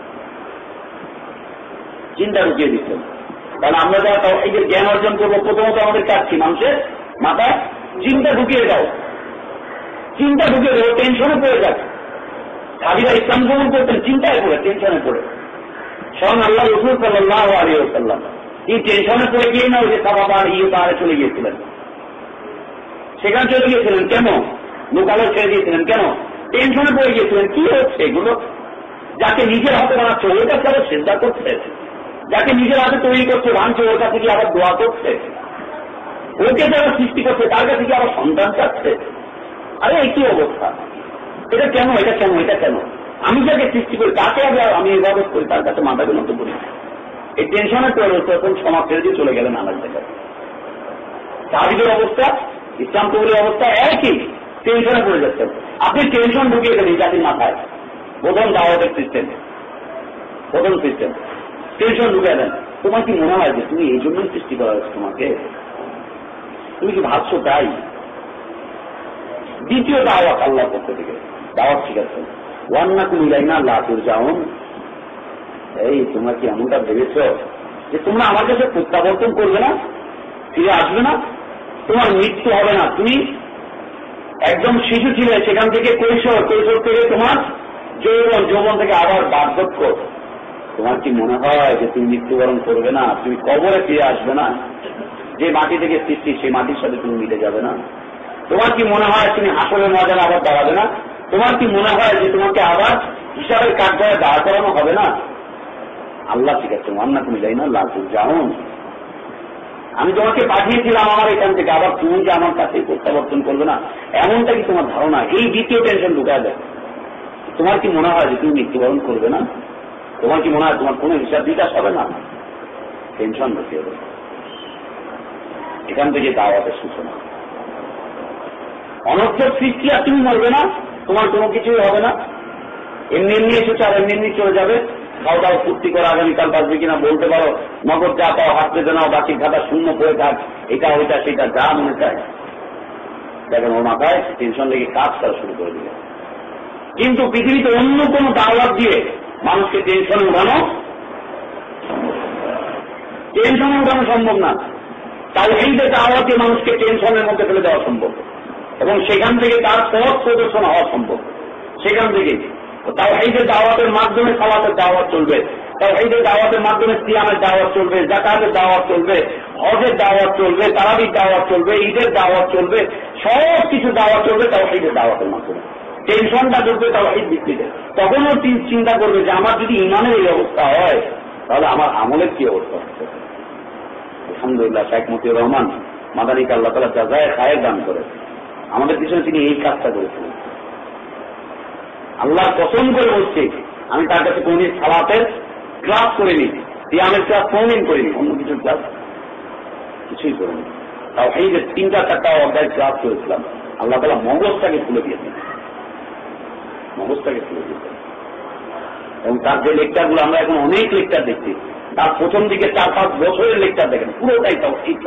চিন্তা ঢুকিয়ে দিচ্ছেন। কারণ আমরা যারা তাওহীদের জ্ঞান অর্জন করবো, প্রথমত আমাদের কাজ কি? মানুষের মাথায় চিন্তা ঢুকিয়ে দাও, চিন্তা ঢুকিয়ে দাও, টেনশনে পড়ে যাক। সাহাবীরা ইসলাম গ্রহণ করতেন চিন্তায় পড়ে, টেনশনে পড়ে। স্বয়ং আল্লাহ রাসূল সাল্লাল্লাহু আলাইহি ওয়াসাল্লাম এই টেনশনে পড়ে গিয়ে না, ওই যে সাহাবা পাহাড়ে চলে গিয়েছিলেন, সেখানে চলে গিয়েছিলেন কেন? লোকালয় ছেড়ে দিয়েছিলেন কেন? টেনশনে পড়ে গিয়েছিলেন। কি হচ্ছে এগুলো? যাকে নিজের হাতে বানাচ্ছে ওর কাছে আবার সিজদা করছে, যাকে নিজের হাতে তৈরি করছে ভাঙছে ওর কাছে গিয়ে আবার দোয়া করছে, ওকে যারা সৃষ্টি করছে তার কাছে গিয়ে আবার সন্তান চাচ্ছে। আরে এই কি অবস্থা? এটা কেন? এটা কেন? এটা কেন? আমি যাকে সৃষ্টি করি তাকে আবার আমি ইবাদত করি, তার কাছে মাথা বিনত করি। এই টেনশনে পড়ে তখন সমাজ ছেড়ে দিয়ে চলে গেলেন আলাদা জায়গায়। সাহাবীদের অবস্থা, ইসলাম কবুলের অবস্থা একই, টেনশনে পড়ে যাচ্ছেন। আপনি টেনশন ঢুকিয়ে দেন এই জাতির মাথায়, প্রথম দাওয়াতের সিস্টেম, প্রথম সিস্টেম টেনশন ঢুকিয়ে দেন। তোমার কি মনে হয় যে তুমি এই জন্যই সৃষ্টি করা হয়েছে তোমাকে? তুমি কি ভাবছো তাই? দ্বিতীয় দাওয়াত আল্লাহর পক্ষ থেকে দাওয়াত শিখাচ্ছেন, ওয়ান্নাকুম ইলাইনা লা তুরজাউন। এই তোমরা কি এমনটা ভেবেছ যে তোমরা আমার কাছে প্রত্যাবর্তন করবে না, ফিরে আসবে না, তোমার মৃত্যু হবে না? তুমি একদম শিশু ছিলে, সেখান থেকে কৈশোর, কৈশোর থেকে তোমার যৌবন, যৌবন থেকে আবার বার্ধক্য। তোমার কি মনে হয় যে তুমি মৃত্যুবরণ করবে না, তুমি কবরে ফিরে আসবে না? যে মাটি থেকে সৃষ্টি সেই মাটির সাথে তুমি মিলে যাবে না? তোমার কি মনে হয় তুমি হাসরের ময়দানে আবার দাঁড়াবে না? তোমার কি মনে হয় যে তোমাকে আবার হিসাবের কাঠগড়ায় দাঁড় করানো হবে না? আল্লাহ ঠিক আছে, আন্না তুমি যাই না লাল জানুন, আমি তোমাকে পাঠিয়েছিলাম আমার এখান থেকে, আবার তুমি যে আমার কাছে প্রত্যাবর্তন করবে না, এমনটা কি তোমার ধারণা? এই দ্বিতীয় টেনশন ঢুকা দেয়। তোমার কি মনে হয় যে তুমি মৃত্যুবরণ করবে না? তোমার কি মনে হয় তোমার কোনো হিসাব বিকাশ হবে না? টেনশন ঢুকিয়ে দেবে। এখান থেকে দাওয়াতের সূচনা। অনর্থক সৃষ্টি, আর তুমি মরবে না, তোমার কোনো কিছুই হবে না, এমনি এমনি এসেছে আর এমনি এমনি চলে যাবে। খাও দাও, ফুর্তি করে আগামীকাল বাঁচবে কিনা বলতে পারো, নগদ যা পাও হাত পেতে নাও, বাকি খাতা শূন্য পড়ে থাক, এটা ওইটা সেটা যা মনে চায়। দেখেন ওর মাথায় টেনশন লেগে কাজ করা শুরু করে দিবে। কিন্তু পৃথিবীতে অন্য কোনো দাওয়াত দিয়ে মানুষকে টেনশনে উঠানো সম্ভব না। তাই এই যে দাওয়াতে মানুষকে টেনশনের মধ্যে ফেলে দেওয়া সম্ভব, এবং সেখান থেকে তার পথ প্রদর্শন হওয়া সম্ভব। সেখান থেকে তাওহীদের দাওয়াতের মাধ্যমে সালাতের দাওয়াত চলবে, তাওহীদের দাওয়াতের মাধ্যমে সিয়ামের দাওয়াত চলবে, যাকাতের দাওয়াত চলবে, হজের দাওয়াত চলবে, তারাবির দাওয়াত চলবে, ঈদের দাওয়াত চলবে, সব কিছু দাওয়াত চলবে তাওহীদের দাওয়াতের মাধ্যমে। টেনশনটা চলবে তাওহীদ ভিত্তিতে। তখনও চিন্তা করবে যে আমার যদি ঈমানের এই অবস্থা হয় তাহলে আমার আমলের কি অবস্থা হচ্ছে। আলহামদুলিল্লাহ, শেখ মতিউর রহমান মাদানীকে আল্লাহ তাআলা জাযায়ে খায়ের দান করে আমাদের পিছনে তিনি এই কাজটা করেছিলেন। আল্লাহ কসম করে বলছি, আমি তার কাছে কোনদিন সালাতের ক্লাস করিনি, সিয়ামের ক্লাস কোনদিন করিনি, অন্য কিছুর ক্লাস কিছুই করিনি। তাও এই যে 3-4টা অধ্যায় ক্লাস করেছিলাম, আল্লাহ তাআলা মগজটাকে খুলে দিয়েছেন, মগজটাকে খুলে দিয়েছেন। এবং তার যে লেকচারগুলো আমরা এখন অনেক লেকচার দেখছি, তার প্রথম দিকে 4-5 বছরের লেকচার দেখেন, পুরোটাই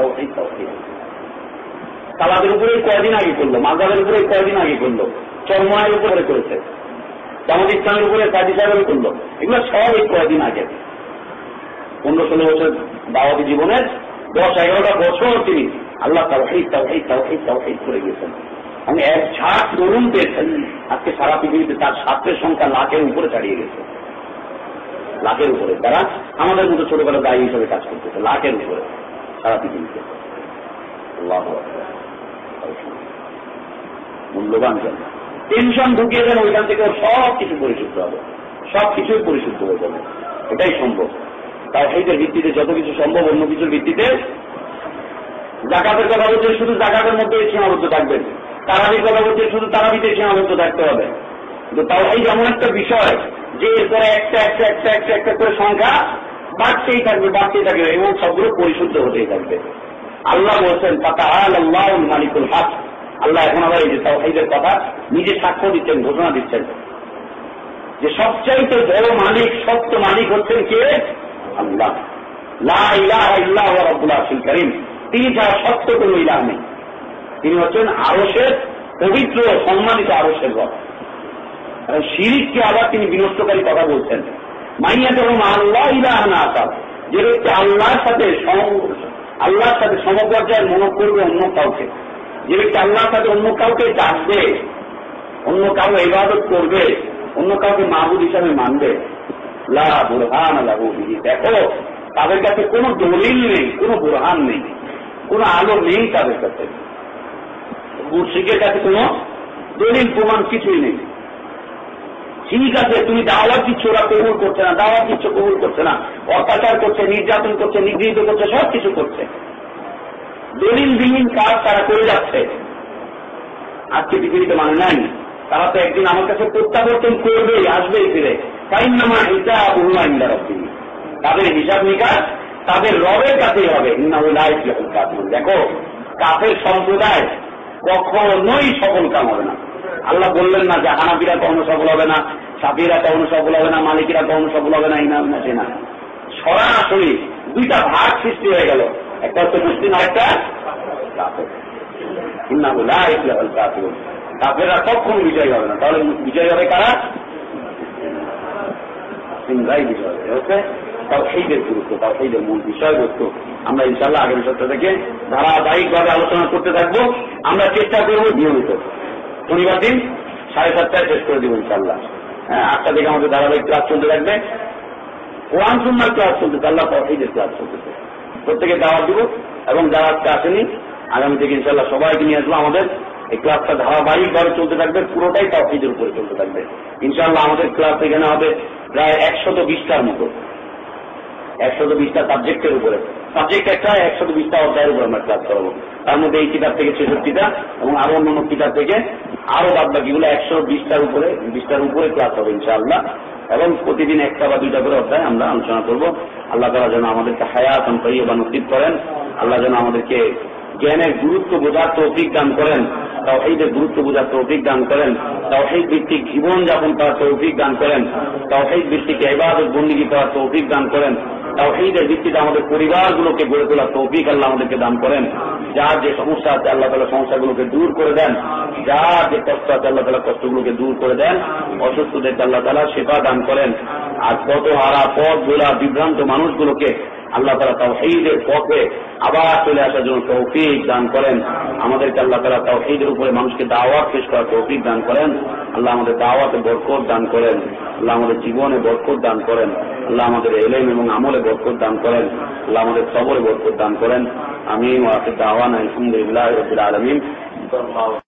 সালাদের উপরে কয়দিন আগে করলো, মাযহাবের উপরে কয়দিন আগে করলো, চরমনায়ের উপরে করেছে, জামাত ইসলামের উপরে কাজী সাহেবের করলো, এগুলো সব এই কয়দিন আগে। 15-16 বছর দাওয়াতি জীবনের 10-11টা বছর তিনি আল্লাহ তাওহীদ করে গিয়েছেন। আমি এক ঝাঁক তরুণ পেয়েছেন, আজকে সারা পৃথিবীতে তার ছাত্রের সংখ্যা লাখের উপরে ছাড়িয়ে গেছে, লাখের উপরে। তারা আমাদের মতো ছোটখাটো দায়ী হিসেবে কাজ করতেছে, লাখের উপরে সারা পৃথিবীতে। আল্লাহু আকবার, মূল্যবান জন্য টেনশন ঢুকিয়ে দেন, ওইখান থেকে সব কিছু পরিশুদ্ধ হবে, সব কিছুই পরিশুদ্ধ হয়ে যাবে। এটাই সম্ভব। তাওহীদের ভিত্তিতে যত কিছু সম্ভব, অন্য কিছুর ভিত্তিতে জাকাতের কথা বলছেন, শুধু জাকাতের মধ্যে সীমাবদ্ধ থাকবেন। তারাবির কথা বলছেন, শুধু তারাবিতে সীমাবদ্ধ থাকতে হবে। কিন্তু তাওহীদ এমন একটা বিষয় যে এরপরে একটা একটা একটা একটা একটা করে সংখ্যা বাড়তেই থাকবে এবং সবগুলো পরিশুদ্ধ হতেই থাকবে। আল্লাহ বলছেন ফাতাআলা আল্লাহুল মালিকুল হক। আল্লাহ এখন আবার এই যে তাওহীদের কথা নিজে সাক্ষ্য দিচ্ছেন, ঘোষণা দিচ্ছেন যে সবচাইতে বড় মালিক, সত্য মালিক হচ্ছেন কে? আল্লাহ। লা ইলাহা ইল্লা হুয়া রাব্বুল আরশিল কারীম। তিনি ছাড়া সত্য কোন ইলাহ নেই। তিনি হচ্ছেন আরশের পবিত্র সম্মানিত আরশের রব। শিরিককে আবার তিনি বিনষ্টকারী কথা বলছেন। মাইয়াতুহুম আল্লাহ ইলাহান আখার, যে ব্যক্তি আল্লাহর সাথে সমপর্যায়ের মনে করবে অন্য কাউকে, যে ব্যক্তি আল্লাহর সাথে অন্য কাউকে ডাকবে, অন্য কাউকে ইবাদত করবে, অন্য কাউকে মাবুদ হিসাবে মানবে, লা বুরহান লাহু বিহি, দেখো তাদের কাছে কোনো দলিল নেই, কোনো বুরহান নেই, কোনো আলো নেই তাদের কাছে। মুশরিকের কাছে কোনো দলিল প্রমাণ কিছুই নেই। ঠিক আছে, তুমি দাওয়াত দিচ্ছ, ওরা কবুল করছে না, দাওয়াত দিচ্ছ কবুল করছে না, অত্যাচার করছে, নির্যাতন করছে, নিগৃহীত করছে, সব কিছু করছে, দলিলবিহীন কাজ তারা করে যাচ্ছে। আজকে পৃথিবীতে মানে নাই, তারা তো একদিন আমার কাছে প্রত্যাবর্তন করবেই, আসবেই ফিরে। কাইন্নামা হিসাবুহু ইনদা রাব্বিহি, তাদের হিসাব নিকাশ তাদের রবের কাছেই হবে। ইন্নাহু লা ইফলিহুল কাফিরুন। দেখো, কাফের সম্প্রদায় কখনোই সফল কাম হবে না। আল্লাহ বললেন না যে হানাফিরা কখনো সফল হবে না, শাফিরা কখনো সফল হবে না, মালিকিরা কখনো সফল হবে না, ইনা না। সরাসরি দুইটা ভাগ সৃষ্টি হয়ে গেল, একটা হচ্ছে মুসলিম, আরেকটা কাফের। ইন্নাহু লা ইফলিহুল কাফিরুন। কাফেররা কখনো বিজয়ী হবে না। তাহলে বিজয়ী হবে কারা? মুসলিমরাই বিজয় হবে। হচ্ছে তাওহীদের গুরুত্ব, তাওহীদের মূল বিষয়বস্তু আমরা ইনশাআল্লাহ আগামী সপ্তাহ থেকে ধারাবাহিকভাবে আলোচনা করতে থাকবো। আমরা চেষ্টা করব নিয়মিত শনিবার দিন 7:30টায় শেষ করে দিব ইনশাআল্লাহ। হ্যাঁ, 8টা থেকে আমাদের ধারাবাহিক ক্লাস চলতে থাকবে, কোরআন সুন্নাহর ক্লাস চলতেছে, আল্লাহ তাওহীদের ক্লাস চলতেছে। প্রত্যেকে দাওয়াত দিব এবং যারা আজকে আসেনি আগামী থেকে ইনশাআল্লাহ সবাইকে নিয়ে আসবো। আমাদের এই ক্লাসটা ধারাবাহিকভাবে চলতে থাকবে, পুরোটাই তাওহীদের উপরে চলতে থাকবে ইনশাআল্লাহ। আমাদের ক্লাস এখানে হবে প্রায় 120টার মতো, 120টা সাবজেক্টের উপরে। সাবজেক্ট একটা, 120টা অধ্যায়ের উপর আমরা ক্লাস করাবো। তার মধ্যে এই কিতাব থেকে 66টা এবং আরো অন্যান্য কিতাব থেকে আরো বাদ বাকিগুলো 120টার উপরে ক্লাস হবে ইনশাআল্লাহ। এবং প্রতিদিন একটা বা দুইটা করে অধ্যায় আমরা আলোচনা করব। আল্লাহ তাআলা যেন আমাদেরকে হায়াতান তাইয়্যিবা নসিব করেন। আল্লাহ যেন আমাদেরকে জ্ঞানের গুরুত্ব বোঝার তৌফিক দান করেন, তাওহীদের গুরুত্ব বোঝার তৌফিক দান করেন, তাওহীদ ভিত্তিক জীবন যাপন করার তৌফিক দান করেন, তাওহীদ ভিত্তিক ইবাদত বন্দেগী করার তৌফিক দান করেন, তাওহীদের ভিত্তিতে আমাদের পরিবারগুলোকে গড়ে তোলার তৌফিক আল্লাহ আমাদেরকে দান করেন। যার যে সমস্যা আছে আল্লাহ তাআলা সমস্যাগুলোকে দূর করে দেন, যার যে কষ্ট আছে আল্লাহ তাআলা কষ্টগুলোকে দূর করে দেন, অসুস্থদেরকে আল্লাহ তাআলা শিফা দান করেন। আর কত হারা পথ ভোলা বিভ্রান্ত মানুষগুলোকে আল্লাহ তাআলা তাওহীদের পথে আবার চলে আসার জন্য তৌফিক দান করেন। আমাদেরকে আল্লাহ তাআলা তাওহীদের উপরে মানুষকে দাওয়াত পেশ করার তৌফিক দান করেন। আল্লাহ আমাদের দাওয়াতে বরকত দান করেন, আল্লাহ আমাদের জীবনে বরকত দান করেন, আল্লাহ আমাদের ইলম এবং আমলে বরকত দান করেন, আল্লাহ আমাদের সবরে বরকত দান করেন। আমিন ওয়া আখির দাওয়ানা আলহামদুলিল্লাহি রাব্বিল আলামিন।